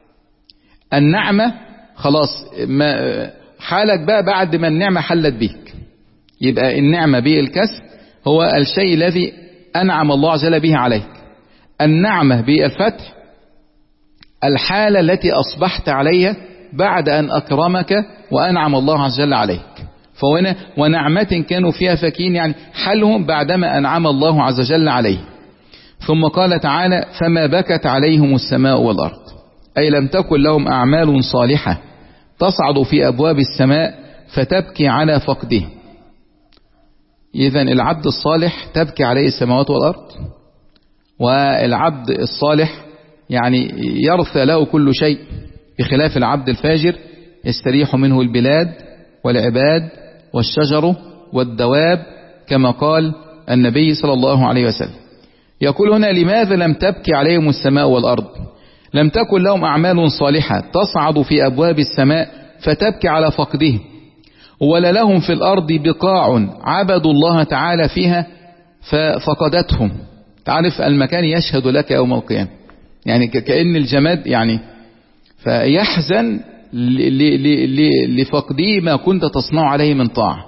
النعمة خلاص ما حالك بقى بعد ما النعمة حلت بك. يبقى النعمة بالكسب هو الشيء الذي أنعم الله جل به عليك. النعمة بالفتح الحالة التي أصبحت عليها بعد أن أكرمك وأنعم الله عز وجل عليك. فهنا ونعمة كانوا فيها فاكين، يعني حالهم بعدما أنعم الله عز وجل عليه. ثم قال تعالى فما بكت عليهم السماء والأرض، أي لم تكن لهم أعمال صالحة تصعد في أبواب السماء فتبكي على فقده. إذن العبد الصالح تبكي عليه السماوات والأرض، والعبد الصالح يعني يرثى له كل شيء، بخلاف العبد الفاجر يستريح منه البلاد والعباد والشجر والدواب، كما قال النبي صلى الله عليه وسلم. يقول هنا لماذا لم تبكي عليهم السماء والأرض؟ لم تكن لهم أعمال صالحة تصعد في أبواب السماء فتبكي على فقده، ولا لهم في الأرض بقاع عبدوا الله تعالى فيها ففقدتهم. تعرف المكان يشهد لك يوم القيامة، يعني كأن الجماد يعني فيحزن لفقده ما كنت تصنع عليه من طاعة.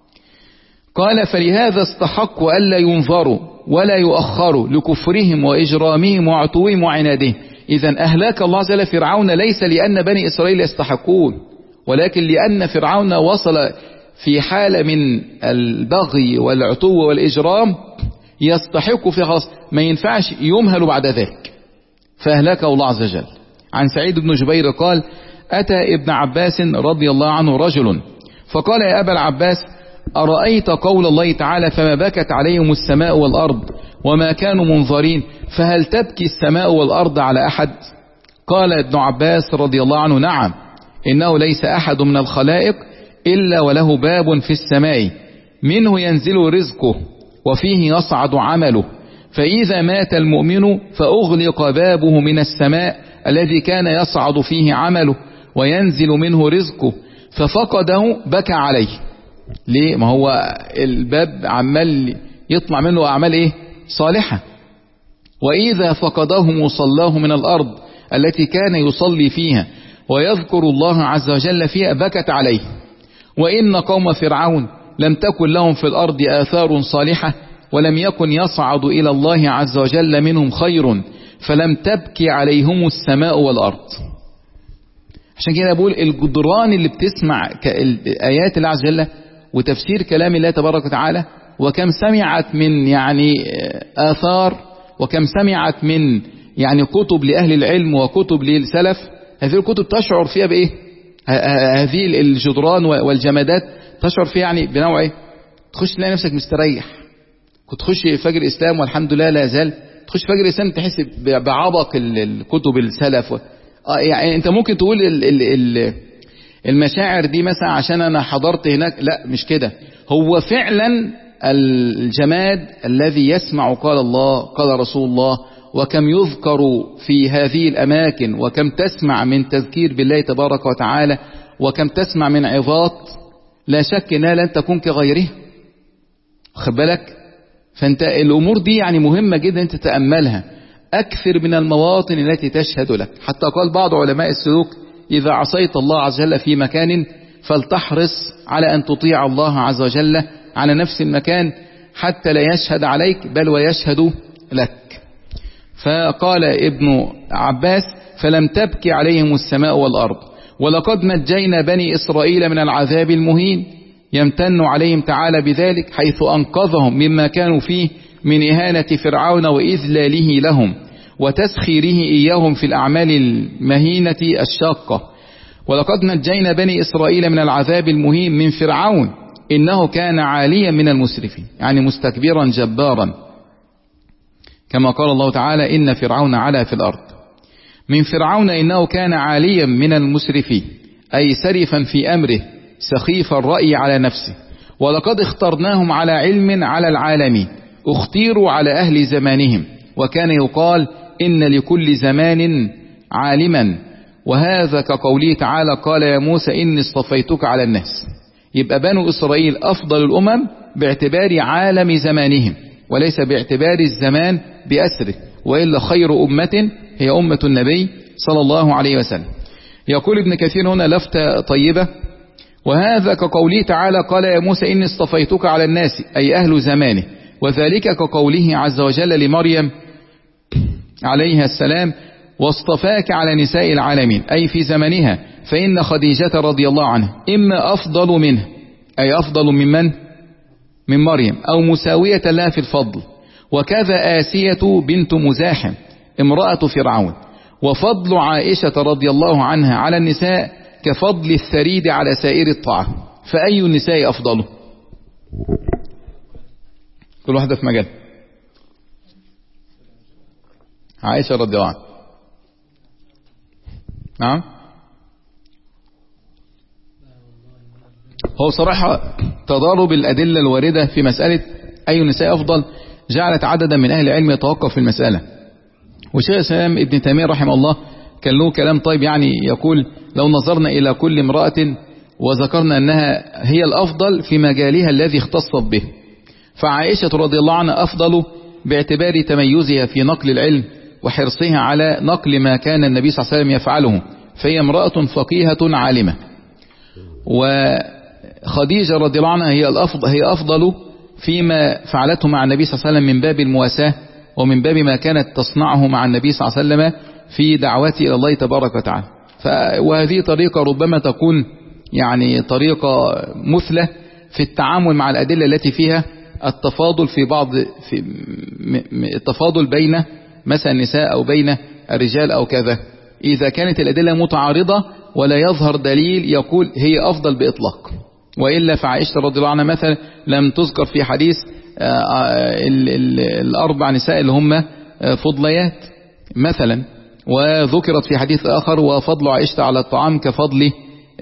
قال فلهذا استحقوا ألا ينظروا ولا يؤخروا لكفرهم وإجرامهم وعتوهم وعنادهم. إذن أهلاك الله عز وجل فرعون ليس لأن بني إسرائيل يستحقون، ولكن لأن فرعون وصل في حالة من البغي والعتو والإجرام يستحق في خلاص، ما ينفعش يمهل بعد ذلك، فأهلكه الله عز وجل. عن سعيد بن جبير قال أتى ابن عباس رضي الله عنه رجل فقال يا أبا العباس أرأيت قول الله تعالى فما بكت عليهم السماء والأرض وما كانوا منظرين، فهل تبكي السماء والأرض على أحد؟ قال ابن عباس رضي الله عنه نعم، إنه ليس أحد من الخلائق إلا وله باب في السماء منه ينزل رزقه وفيه يصعد عمله، فإذا مات المؤمن فأغلق بابه من السماء الذي كان يصعد فيه عمله وينزل منه رزقه، ففقده بكى عليه. ليه؟ ما هو الباب عمال يطلع منه أعمال إيه؟ صالحة. وإذا فقده مصلاه من الأرض التي كان يصلي فيها ويذكر الله عز وجل فيها بكت عليه. وإن قوم فرعون لم تكن لهم في الأرض آثار صالحة ولم يكن يصعد إلى الله عز وجل منهم خير، فلم تبكي عليهم السماء والأرض. عشان كده بقول الجدران اللي بتسمع آيات الله عز وجل وتفسير كلام الله تبارك وتعالى، وكم سمعت من يعني آثار، وكم سمعت من يعني كتب لأهل العلم وكتب للسلف، هذه الكتب تشعر فيها بإيه؟ هذه الجدران والجمادات تشعر فيها يعني بنوع إيه؟ تخش تلاقي نفسك مستريح. كنت تخش فجر الإسلام والحمد لله لا زال، تخش فجر الإسلام تحس بعبق الكتب السلف. يعني أنت ممكن تقول ال ال ال المشاعر دي مثلا عشان أنا حضرت هناك، لا مش كده. هو فعلا الجماد الذي يسمع قال الله قال رسول الله، وكم يذكر في هذه الأماكن، وكم تسمع من تذكير بالله تبارك وتعالى، وكم تسمع من عظات، لا شك أنها لن تكون كغيره. خد بالك؟ فأنت الأمور دي يعني مهمة جدا أنت تتأملها، أكثر من المواطن التي تشهد لك. حتى قال بعض علماء السلوك إذا عصيت الله عز وجل في مكان فلتحرص على أن تطيع الله عز وجل على نفس المكان حتى لا يشهد عليك بل ويشهد لك. فقال ابن عباس فلم تبكي عليهم السماء والأرض ولقد نجينا بني إسرائيل من العذاب المهين، يمتن عليهم تعالى بذلك حيث أنقذهم مما كانوا فيه من إهانة فرعون وإذلاله لهم وتسخيره إياهم في الأعمال المهينة الشاقة. ولقد نجينا بني إسرائيل من العذاب المهين من فرعون إنه كان عاليا من المسرفين، يعني مستكبرا جبارا، كما قال الله تعالى إن فرعون علا في الأرض. من فرعون إنه كان عاليا من المسرفين، أي سرفا في أمره سخيف الرأي على نفسه. ولقد اخترناهم على علم على العالمين، اختيروا على أهل زمانهم، وكان يقال إن لكل زمان عالما، وهذا كقوله تعالى قال يا موسى إني اصطفيتك على الناس. يبقى بنو إسرائيل أفضل الأمم باعتبار عالم زمانهم وليس باعتبار الزمان بأسره، وإلا خير أمة هي أمة النبي صلى الله عليه وسلم. يقول ابن كثير هنا لفتة طيبة، وهذا كقوله تعالى قال يا موسى إني اصطفيتك على الناس، أي أهل زمانه، وذلك كقوله عز وجل لمريم عليها السلام واصطفاك على نساء العالمين، أي في زمنها، فإن خديجة رضي الله عنها إما أفضل منه، أي أفضل ممن من مريم أو مساوية لها في الفضل. وكذا آسية بنت مزاحم امرأة فرعون. وفضل عائشة رضي الله عنها على النساء كفضل الثريد على سائر الطعام. فأي النساء أفضل؟ كل واحدة في مجال. عائشة رضي الله عنها. نعم. هو صراحة تضارب الأدلة الواردة في مسألة أي النساء أفضل جعلت عددا من أهل العلم يتوقف في المسألة. وشيخ الإسلام ابن تيمية رحمه الله كان له كلام طيب، يعني يقول لو نظرنا إلى كل امرأة وذكرنا أنها هي الأفضل في مجالها الذي اختصت به، فعائشة رضي الله عنها أفضل باعتبار تميزها في نقل العلم وحرصها على نقل ما كان النبي صلى الله عليه وسلم يفعله، فهي امرأة فقيهة عالمة. وخديجة رضي الله عنها هي الأفضل هي أفضل فيما فعلته مع النبي صلى الله عليه وسلم من باب المواساة ومن باب ما كانت تصنعه مع النبي صلى الله عليه وسلم في دعوته إلى الله تبارك وتعالى. وهذه طريقة ربما تكون يعني طريقة مثلى في التعامل مع الأدلة التي فيها التفاضل في بعض في التفاضل بين مثلا النساء أو بين الرجال أو كذا، إذا كانت الأدلة متعارضة ولا يظهر دليل يقول هي أفضل بإطلاق. وإلا فعائشة رضي الله عنها مثلا لم تذكر في حديث ال ال الأربع نساء اللي هم فضليات مثلا، وذكرت في حديث آخر وفضل عائشة على الطعام كفضل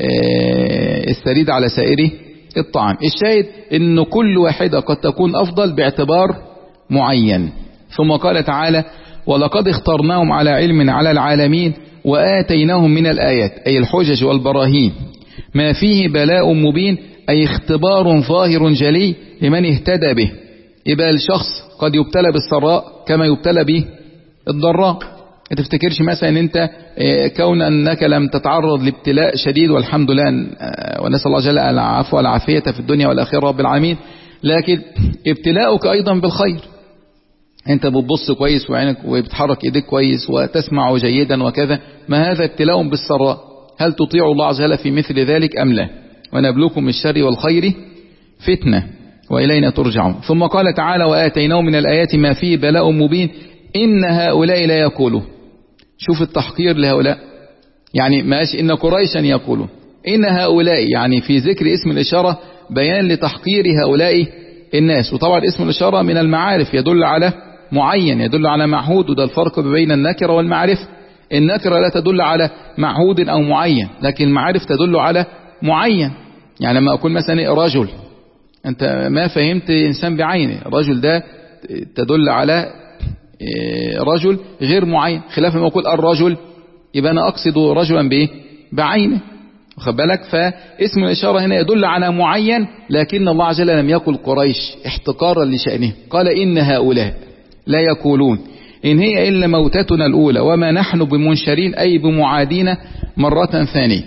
الثريد على سائر الطعام. الشاهد إن كل واحدة قد تكون أفضل باعتبار معين. ثم قال تعالى ولقد اخترناهم على علم على العالمين وآتيناهم من الآيات أي الحجج والبراهين ما فيه بلاء مبين أي اختبار ظاهر جلي لمن اهتدى به. يبقى الشخص قد يبتلى بالسراء كما يبتلى به الضراء. ما تفتكرش مثلا ان انت كون انك لم تتعرض لابتلاء شديد والحمد لله ونسأل الله جل العفو والعافية في الدنيا والآخرة رب العالمين، لكن ابتلاؤك ايضا بالخير. انت بتبص كويس وعينك وبتحرك ايديك كويس وتسمع جيدا وكذا، ما هذا ابتلاء بالسراء. هل تطيع الله عز وجل في مثل ذلك ام لا؟ ونبلوكم بالشر والخير فتنة وإلينا ترجعون. ثم قال تعالى وآتيناهم من الآيات ما فيه بلاء مبين إن هؤلاء لا يقولوا. شوف التحقير لهؤلاء، يعني ماش إن قريشا يقولوا، إن هؤلاء يعني في ذكر اسم الإشارة بيان لتحقير هؤلاء الناس. وطبعا اسم الإشارة من المعارف يدل على معين، يدل على معهود، وده الفرق بين النكرة والمعرفة. النكرة لا تدل على معهود أو معين، لكن المعارف تدل على معين. يعني لما أقول مثلا رجل، أنت ما فهمت إنسان بعينه، الرجل ده تدل على رجل غير معين، خلاف ما أقول الرجل يبقى أنا أقصد رجلا بإيه؟ بعينه. واخد بالك؟ فاسم الإشارة هنا يدل على معين، لكن الله عز وجل لم يقل قريش احتقارا لشأنه، قال إن هؤلاء لا يقولون إن هي إلا موتتنا الأولى وما نحن بمنشرين أي بمعادين مرة ثانية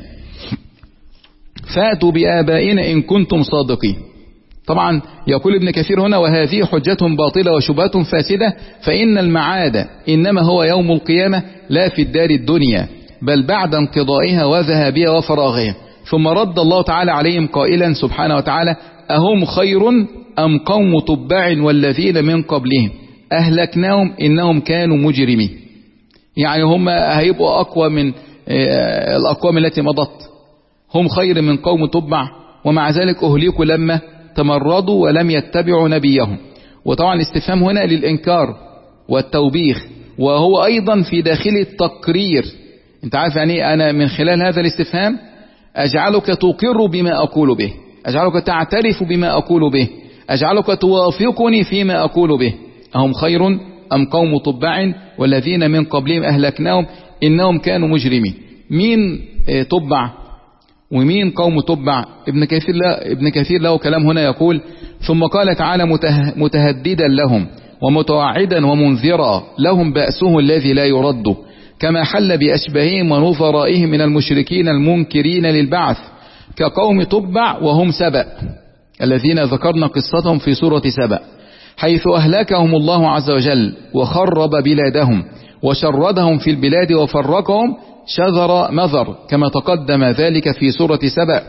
فاتوا بآبائنا إن كنتم صادقين. طبعا يقول ابن كثير هنا وهذه حجة باطلة وشبهة فاسدة، فإن المعاد إنما هو يوم القيامة لا في الدار الدنيا بل بعد انقضائها وذهابها وفراغها. ثم رد الله تعالى عليهم قائلا سبحانه وتعالى أهم خير أم قوم تبع والذين من قبلهم أهلكناهم إنهم كانوا مجرمين. يعني هم هيبقوا أقوى من الأقوام التي مضت، هم خير من قوم تبع، ومع ذلك أهلكوا لما تمردوا ولم يتبعوا نبيهم. وطبعا استفهام هنا للإنكار والتوبيخ، وهو أيضا في داخل التقرير. انت عارف يعني أنا من خلال هذا الاستفهام أجعلك تقر بما أقول به، أجعلك تعترف بما أقول به، أجعلك توافقني فيما أقول به. أهم خير أم قوم تبع والذين من قبلهم أهلكناهم إنهم كانوا مجرمين. مين تبع ومين قوم تبع؟ ابن كثير لا ابن كثير له كلام هنا يقول ثم قال تعالى متهددا لهم ومتوعدا ومنذرا لهم بأسه الذي لا يرد كما حل بأشباههم ونظرائهم من المشركين المنكرين للبعث كقوم تبع وهم سبأ الذين ذكرنا قصتهم في سورة سبأ، حيث أهلكهم الله عز وجل وخرب بلادهم وشردهم في البلاد وفرقهم شذر مذر كما تقدم ذلك في سورة سبأ.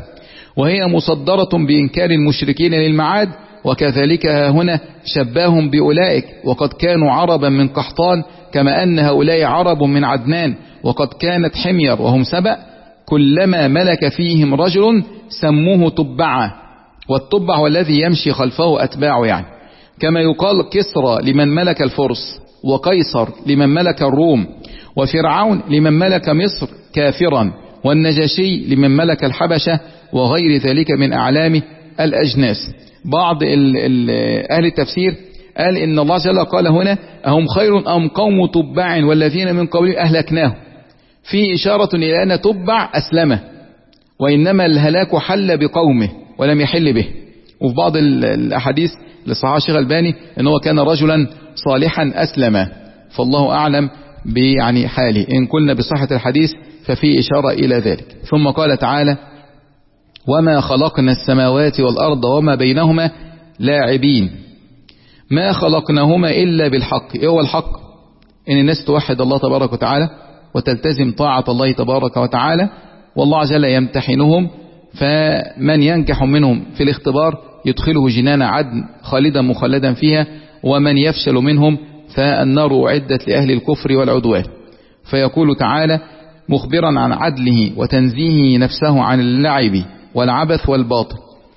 وهي مصدرة بإنكار المشركين للمعاد. وكذلك هنا شباهم بأولئك، وقد كانوا عربا من قحطان كما أن هؤلاء عرب من عدنان، وقد كانت حمير وهم سبأ، كلما ملك فيهم رجل سموه تبعا، والتبع هو الذي يمشي خلفه أتباعه يعني. كما يقال كسرى لمن ملك الفرس، وقيصر لمن ملك الروم، وفرعون لمن ملك مصر كافرا، والنجاشي لمن ملك الحبشة، وغير ذلك من أعلام الأجناس. بعض ال ال أهل التفسير قال إن الله جل قال هنا أهم خير أم قوم تبع والذين من قبلهم أهلكناهم، في إشارة إلى أن تبع أسلمه، وإنما الهلاك حل بقومه ولم يحل به. وفي بعض الأحاديث لصحابة الشيخ الألباني أنه كان رجلا صالحا أسلم، فالله أعلم يعني حاله. إن قلنا بصحة الحديث ففي إشارة إلى ذلك. ثم قال تعالى: وما خلقنا السماوات والأرض وما بينهما لاعبين. ما خلقناهما إلا بالحق. إيه هو الحق؟ إن الناس توحد الله تبارك وتعالى وتلتزم طاعة الله تبارك وتعالى، والله عز وجل يمتحنهم، فمن ينجح منهم في الاختبار يدخله جنان عدن خالدا مخلدا فيها، ومن يفشل منهم فالنار أعدت لأهل الكفر والعدوان. فيقول تعالى مخبرا عن عدله وتنزيهه نفسه عن اللعب والعبث والباطل،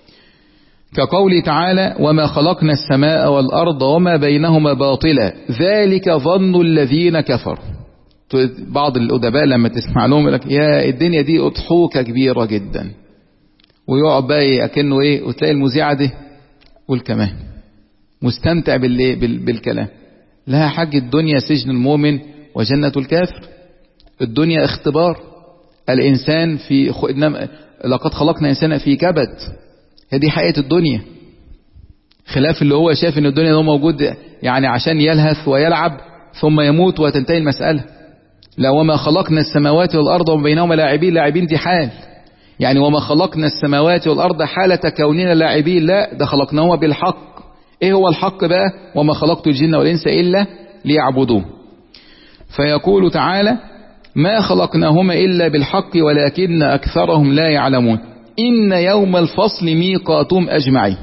كقول تعالى: وما خلقنا السماء والأرض وما بينهما باطلا ذلك ظن الذين كفروا. بعض الأدباء لما تسمع لهم يقول لك يا الدنيا دي أضحوكة كبيرة جدا، ويقعد بقى أكنه إيه، وتلاقي المذيعة دي والكمان مستمتع بالإيه بالكلام. لا حاج، الدنيا سجن المؤمن وجنة الكافر. الدنيا اختبار الإنسان في خ... لقد خلقنا إنسانا في كبد. هذه حقيقة الدنيا، خلاف اللي هو شايف ان الدنيا ده موجود يعني عشان يلهث ويلعب ثم يموت وتنتهي المسألة. لا، وما خلقنا السماوات والأرض وما بينهما لاعبين. لاعبين دي حال، يعني وما خلقنا السماوات والأرض حالة كوننا لاعبين، لا، ده خلقناهما بالحق. ايه هو الحق بقى؟ وما خلقت الجن والإنس إلا ليعبدون. فيقول تعالى: ما خلقناهما إلا بالحق ولكن أكثرهم لا يعلمون. إن يوم الفصل ميقاتهم أجمعين.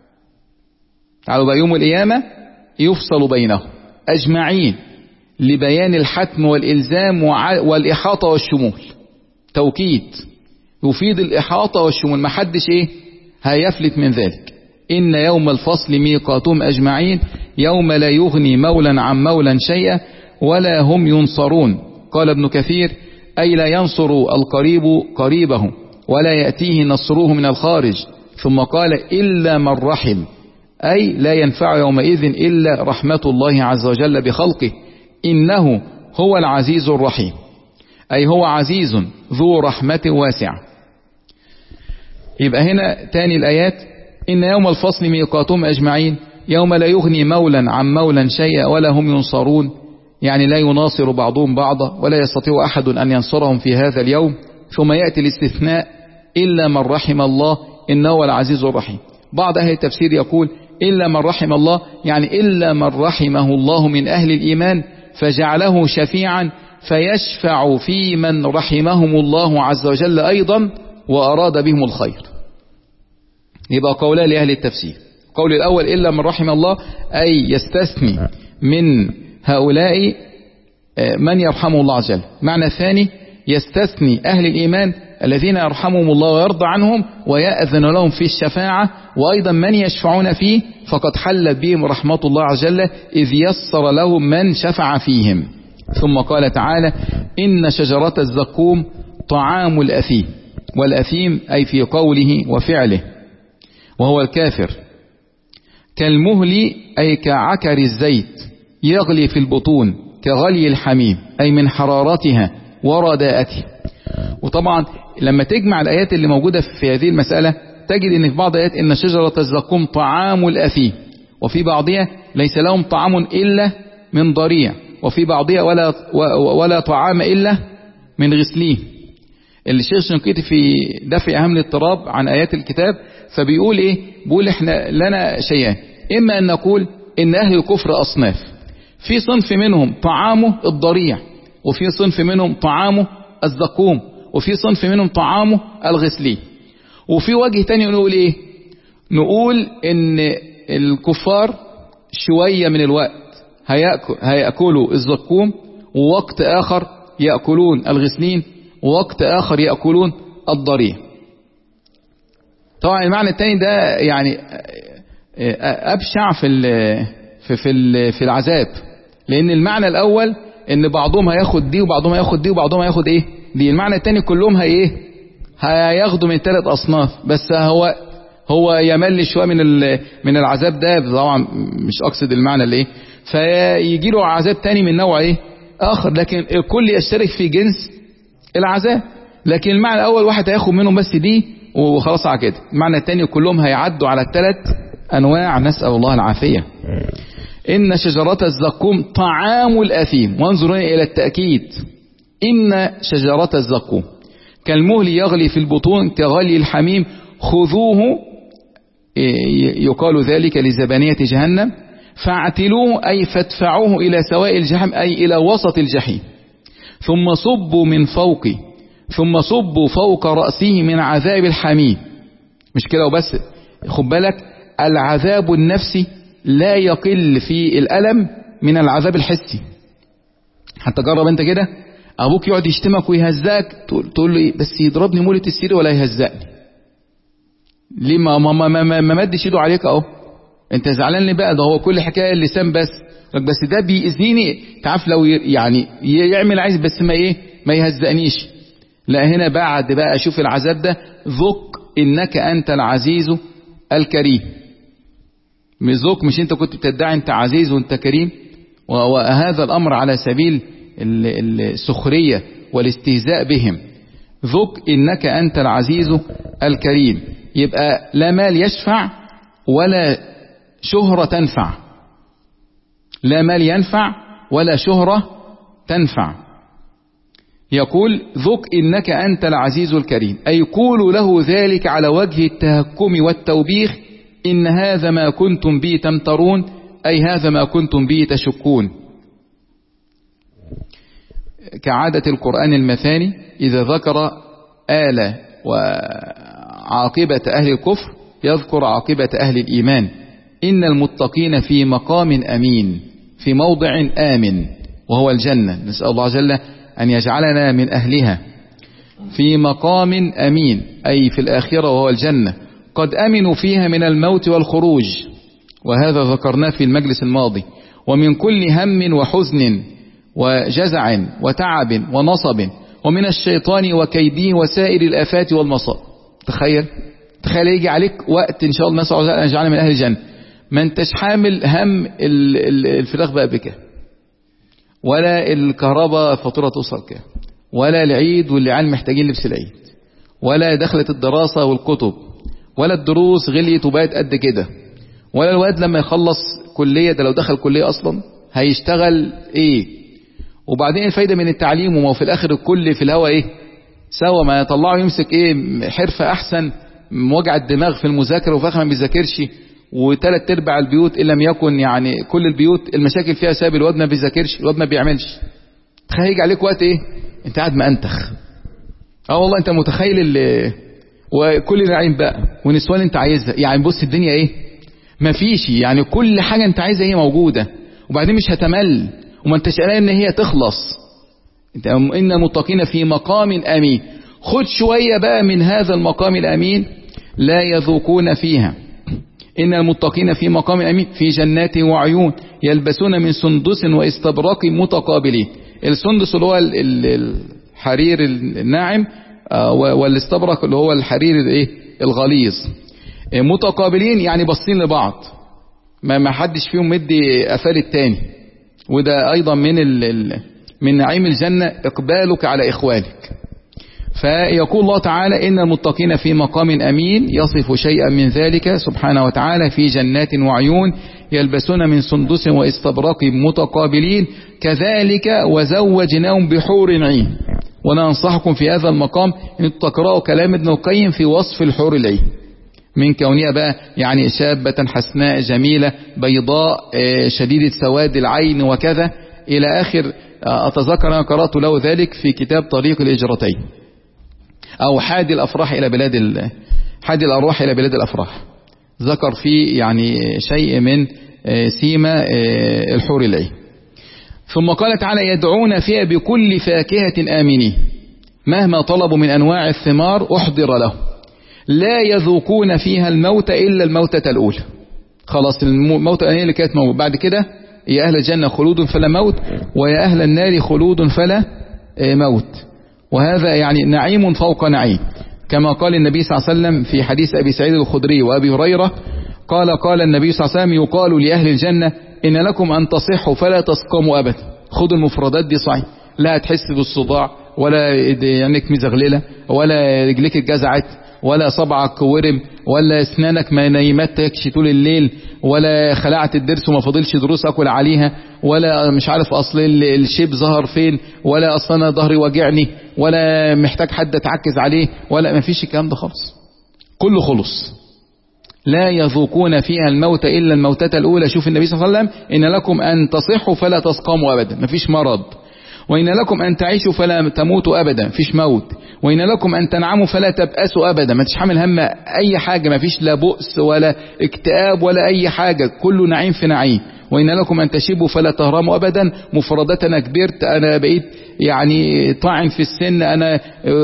تعالوا بقى يوم القيامة يفصل بينهم أجمعين، لبيان الحتم والإلزام والإحاطة والشمول. توكيد يفيد الإحاطة والشمول، ما حدش إيه هيفلت من ذلك. إن يوم الفصل ميقاتهم أجمعين يوم لا يغني مولا عن مولا شيئا ولا هم ينصرون. قال ابن كثير: أي لا ينصر القريب قريبه ولا يأتيه نصره من الخارج. ثم قال: إلا من رحم، أي لا ينفع يومئذ إلا رحمة الله عز وجل بخلقه، إنه هو العزيز الرحيم، أي هو عزيز ذو رحمة واسعة. يبقى هنا تاني الآيات: إن يوم الفصل ميقاتهم أجمعين يوم لا يغني مولا عن مولا شيئا ولا هم ينصرون، يعني لا يناصر بعضهم بعضا ولا يستطيع أحد أن ينصرهم في هذا اليوم. ثم يأتي الاستثناء: إلا من رحم الله إنه هو العزيز الرحيم. بعض أهل التفسير يقول إلا من رحم الله، يعني إلا من رحمه الله من أهل الإيمان فجعله شفيعا فيشفع في من رحمهم الله عز وجل أيضا وأراد بهم الخير. يبقى قولان لأهل التفسير: قول الأول إلا من رحم الله، أي يستثني من هؤلاء من يرحمه الله عز وجل. معنى الثاني: يستثني أهل الإيمان الذين يرحمهم الله ويرضى عنهم ويأذن لهم في الشفاعة، وأيضا من يشفعون فيه فقد حل بهم رحمة الله عز وجل إذ يسر لهم من شفع فيهم. ثم قال تعالى: إن شجرة الزقوم طعام الأثيم. والأثيم أي في قوله وفعله، وهو الكافر. كالمهل أي كعكر الزيت يغلي في البطون كغلي الحميم، أي من حرارتها ورداءتها. وطبعا لما تجمع الآيات اللي موجودة في هذه المسألة تجد ان في بعض الآيات إن شجرة الزقوم طعام الأثيم، وفي بعضها ليس لهم طعام إلا من ضريع، وفي بعضها ولا, ولا طعام إلا من غسلين. الشيخ الشنقيطي في دفع أهم الاضطراب عن آيات الكتاب فبيقول إيه؟ بيقول إحنا لنا شيئان: إما أن نقول إن أهل الكفر أصناف، في صنف منهم طعامه الضريع، وفي صنف منهم طعامه الزقوم، وفي صنف منهم طعامه الغسلين. وفي وجه تاني نقول ايه؟ نقول ان الكفار شوية من الوقت هيأكل هيأكلوا الزقوم، ووقت آخر يأكلون الغسلين، ووقت آخر يأكلون الضريع. طبعا المعنى التاني ده يعني أبشع في في في في العذاب، لأن المعنى الأول إن بعضهم هياخد دي وبعضهم هياخد دي وبعضهم هياخد إيه دي. المعنى التاني كلهم هي إيه هياخدوا من ثلاث أصناف، بس هو هو يمل شوية من من العذاب ده. طبعا مش أقصد المعنى اللي إيه، فيجي له عذاب تاني من نوع إيه آخر، لكن الكل يشترك في جنس العذاب. لكن المعنى الأول واحد هياخد منهم بس دي وخلاص على كده. المعنى الثاني كلهم هيعدوا على الثلاث أنواع، نسأل الله العافية. إن شجرة الزقوم طعام الأثيم، وانظروا إلى التأكيد، إن شجرة الزقوم كالمهل يغلي في البطون كغلي الحميم خذوه، يقال ذلك لزبانية جهنم، فاعتلوه أي فادفعوه إلى سواء الجحيم أي إلى وسط الجحيم، ثم صبوا من فوق ثم صبوا فوق رأسه من عذاب الحميم. مش كده وبس، خد بالك العذاب النفسي لا يقل في الألم من العذاب الحسي. حتى جرب انت كده، ابوك يقعد يشتمك ويهزقك تقول له ايه بس يضربني مولة السير ولا يهزقني ليه؟ ما ما ما ما, ما مدش ايده عليك اهو، انت زعلان ليه بقى؟ ده هو كل حكايه اللسان بس، بس ده بيأذيني. تعرف لو يعني يعمل عايز بس ما ايه ما يهزقنيش. لا، هنا بعد بقى اشوف العذاب ده، ذق انك انت العزيز الكريم. مش ذق، مش انت كنت بتدعي انت عزيز وانت كريم، وهذا الامر على سبيل السخرية والاستهزاء بهم. ذق انك انت العزيز الكريم، يبقى لا مال يشفع ولا شهرة تنفع، لا مال ينفع ولا شهرة تنفع. يقول ذق إنك أنت العزيز الكريم، أي قولوا له ذلك على وجه التهكم والتوبيخ، إن هذا ما كنتم به تمترون، أي هذا ما كنتم به تشكون. كعادة القرآن المثاني إذا ذكر آل وعاقبة أهل الكفر يذكر عاقبة أهل الإيمان. إن المتقين في مقام أمين، في موضع آمن وهو الجنة، نسأل الله جل أن يجعلنا من أهلها. في مقام أمين أي في الآخرة وهو الجنة، قد أمنوا فيها من الموت والخروج، وهذا ذكرناه في المجلس الماضي، ومن كل هم وحزن وجزع وتعب ونصب، ومن الشيطان وكيده وسائر الآفات والمصائب. تخيل تخيل يجي عليك وقت إن شاء الله نسأل الله أن يجعلنا من أهل الجنة ما انتش حامل هم الفراخ بقى بك، ولا الكهرباء فاتورة توصل كده، ولا العيد والعيال محتاجين لبس العيد، ولا دخلت الدراسة والكتب، ولا الدروس غليت وبقت قد كده، ولا الواد لما يخلص كلية، ده لو دخل كلية أصلا هيشتغل إيه؟ وبعدين الفايدة من التعليم، وما في الآخر الكل في الهوا إيه؟ سوا ما يطلعوا يمسك إيه حرفة أحسن وجع الدماغ في المذاكرة، وفي الآخر ما بيذاكرش. وثلاث ارباع البيوت ان لم يكن يعني كل البيوت المشاكل فيها سبب الواد ما بيذاكرش، الواد ما بيعملش. تخيل يجي عليك وقت ايه انت قاعد مأنتخ. اه والله انت متخيل اللي وكل العين بقى ونسوان انت عايزها، يعني بص الدنيا ايه ما فيش، يعني كل حاجة انت عايزها هي موجودة، وبعدين مش هتمل وما انتش قلقان ان هي تخلص. انت ان المتقين في مقام امين، خد شوية بقى من هذا المقام الامين، لا يذوقون فيها. إن المتقين في مقام أمين في جنات وعيون يلبسون من سندس واستبرق متقابلين. السندس اللي هو الحرير الناعم، والاستبرق اللي هو الحرير الغليظ. متقابلين يعني باصين لبعض، ما حدش فيهم مدي قفال التاني. وده أيضا من من نعيم الجنة إقبالك على إخوانك. فيقول الله تعالى إن المتقين في مقام أمين، يصف شيئا من ذلك سبحانه وتعالى في جنات وعيون يلبسون من سندس واستبرق متقابلين كذلك وزوجناهم بحور عين. وانا انصحكم في هذا المقام ان تقرأوا كلام ابن القيم في وصف الحور العين، من كونها بقى يعني شابة حسناء جميلة بيضاء شديدة سواد العين وكذا إلى آخر. أتذكر أنا قرأت له ذلك في كتاب طريق الهجرتين، أو حادي الأفراح إلى بلاد حادي الأرواح إلى بلاد الأفراح، ذكر فيه يعني شيء من سيما الحور العين. ثم قال تعالى يدعون فيها بكل فاكهة آمنين مهما طلبوا من أنواع الثمار أحضر له لا يذوقون فيها الموت إلا الموتة الأولى. خلاص الموتة الأولى اللي كانت موت، بعد كده يا أهل الجنة خلود فلا موت ويا أهل النار خلود فلا موت، وهذا يعني نعيم فوق نعيم، كما قال النبي صلى الله عليه وسلم في حديث أبي سعيد الخدري وأبي هريرة قال قال النبي صلى الله عليه وسلم يقال لأهل الجنة إن لكم أن تصحوا فلا تسقموا أبدا. خذوا المفردات دي صحيح، لا هتحس بالصداع ولا عينك مزغللة ولا رجلك اتجزعت ولا صبعك ورم ولا اسنانك ما نيمتكش طول الليل ولا خلعت الدرس وما فاضلش دروس اكل عليها ولا مش عارف اصل الشيب ظهر فين ولا اصل انا ظهري واجعني ولا محتاج حد اتعكز عليه ولا ما فيش الكلام ده خالص، كله خلص. لا يذوقون فيها الموت الا الموتة الاولى. شوف النبي صلى الله عليه وسلم ان لكم ان تصحوا فلا تسقموا ابدا، ما فيش مرض، وإن لكم أن تعيشوا فلا تموتوا أبدا، فيش موت، وإن لكم أن تنعموا فلا تبأسوا أبدا، ما تشحمل هم أي حاجة، ما فيش لا بؤس ولا اكتئاب ولا أي حاجة، كله نعيم في نعيم. وإن لكم أن تشيبوا فلا تهرموا أبدا، مفردات أنا كبرت أنا بقيت يعني طاعن في السن أنا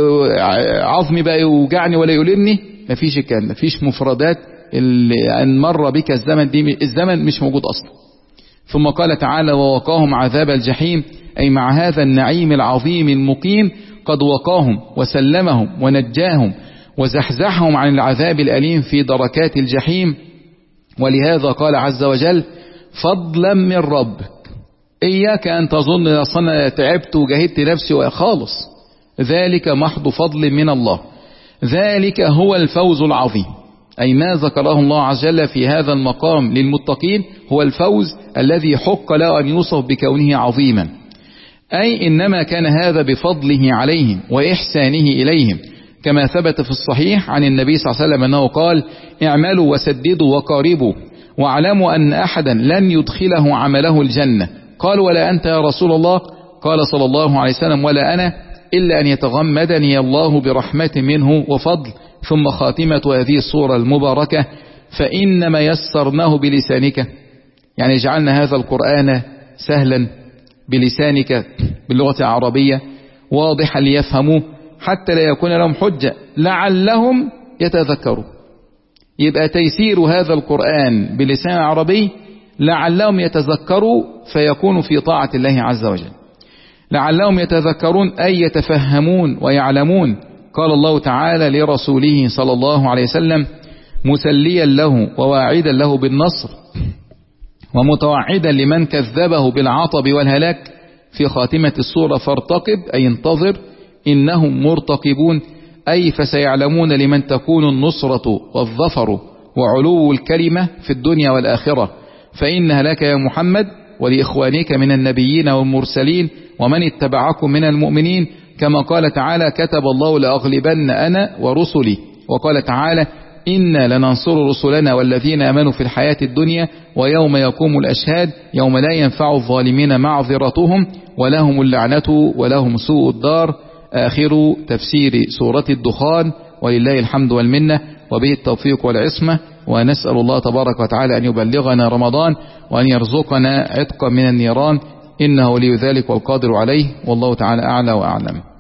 عظمي بقى يوجعني ولا يؤلمني، ما فيش الكلام، ما فيش مفردات اللي أن مر بك الزمن دي، الزمن مش موجود أصلا. ثم قال تعالى ووقاهم عذاب الجحيم، أي مع هذا النعيم العظيم المقيم قد وقاهم وسلمهم ونجاهم وزحزحهم عن العذاب الأليم في دركات الجحيم. ولهذا قال عز وجل فضلا من ربك، إياك أن تظن أصلا تعبت وجهدت نفسي خالص، ذلك محض فضل من الله، ذلك هو الفوز العظيم. أي ما ذكره الله عز وجل في هذا المقام للمتقين هو الفوز الذي حق له أن يوصف بكونه عظيما، أي إنما كان هذا بفضله عليهم وإحسانه إليهم، كما ثبت في الصحيح عن النبي صلى الله عليه وسلم أنه قال اعملوا وسددوا وقاربوا واعلموا أن أحدا لن يدخله عمله الجنة. قال ولا أنت يا رسول الله؟ قال صلى الله عليه وسلم ولا أنا إلا أن يتغمدني الله برحمة منه وفضل. ثم خاتمة هذه الصورة المباركة فإنما يسرناه بلسانك، يعني جعلنا هذا القرآن سهلا بلسانك باللغة العربية واضحا ليفهموه حتى لا يكون لهم حجة لعلهم يتذكروا. يبقى تيسير هذا القرآن بلسان عربي لعلهم يتذكروا فيكونوا في طاعة الله عز وجل، لعلهم يتذكرون أي يتفهمون ويعلمون. قال الله تعالى لرسوله صلى الله عليه وسلم مسليا له وواعدا له بالنصر ومتوعدا لمن كذبه بالعطب والهلاك في خاتمة السورة فارتقب أي انتظر إنهم مرتقبون، أي فسيعلمون لمن تكون النصرة والظفر وعلو الكلمة في الدنيا والآخرة، فإنها لك يا محمد ولإخوانك من النبيين والمرسلين ومن اتبعكم من المؤمنين، كما قال تعالى كتب الله لأغلبن أنا ورسلي. وقال تعالى إنا لننصر رسلنا والذين آمنوا في الحياة الدنيا ويوم يقوم الأشهاد يوم لا ينفع الظالمين معذرتهم ولهم اللعنة ولهم سوء الدار. آخر تفسير سورة الدخان، ولله الحمد والمنة وبه التوفيق والعصمة، ونسأل الله تبارك وتعالى أن يبلغنا رمضان وأن يرزقنا عتقا من النيران، إنه ولي ذلك والقادر عليه، والله تعالى أعلى وأعلم.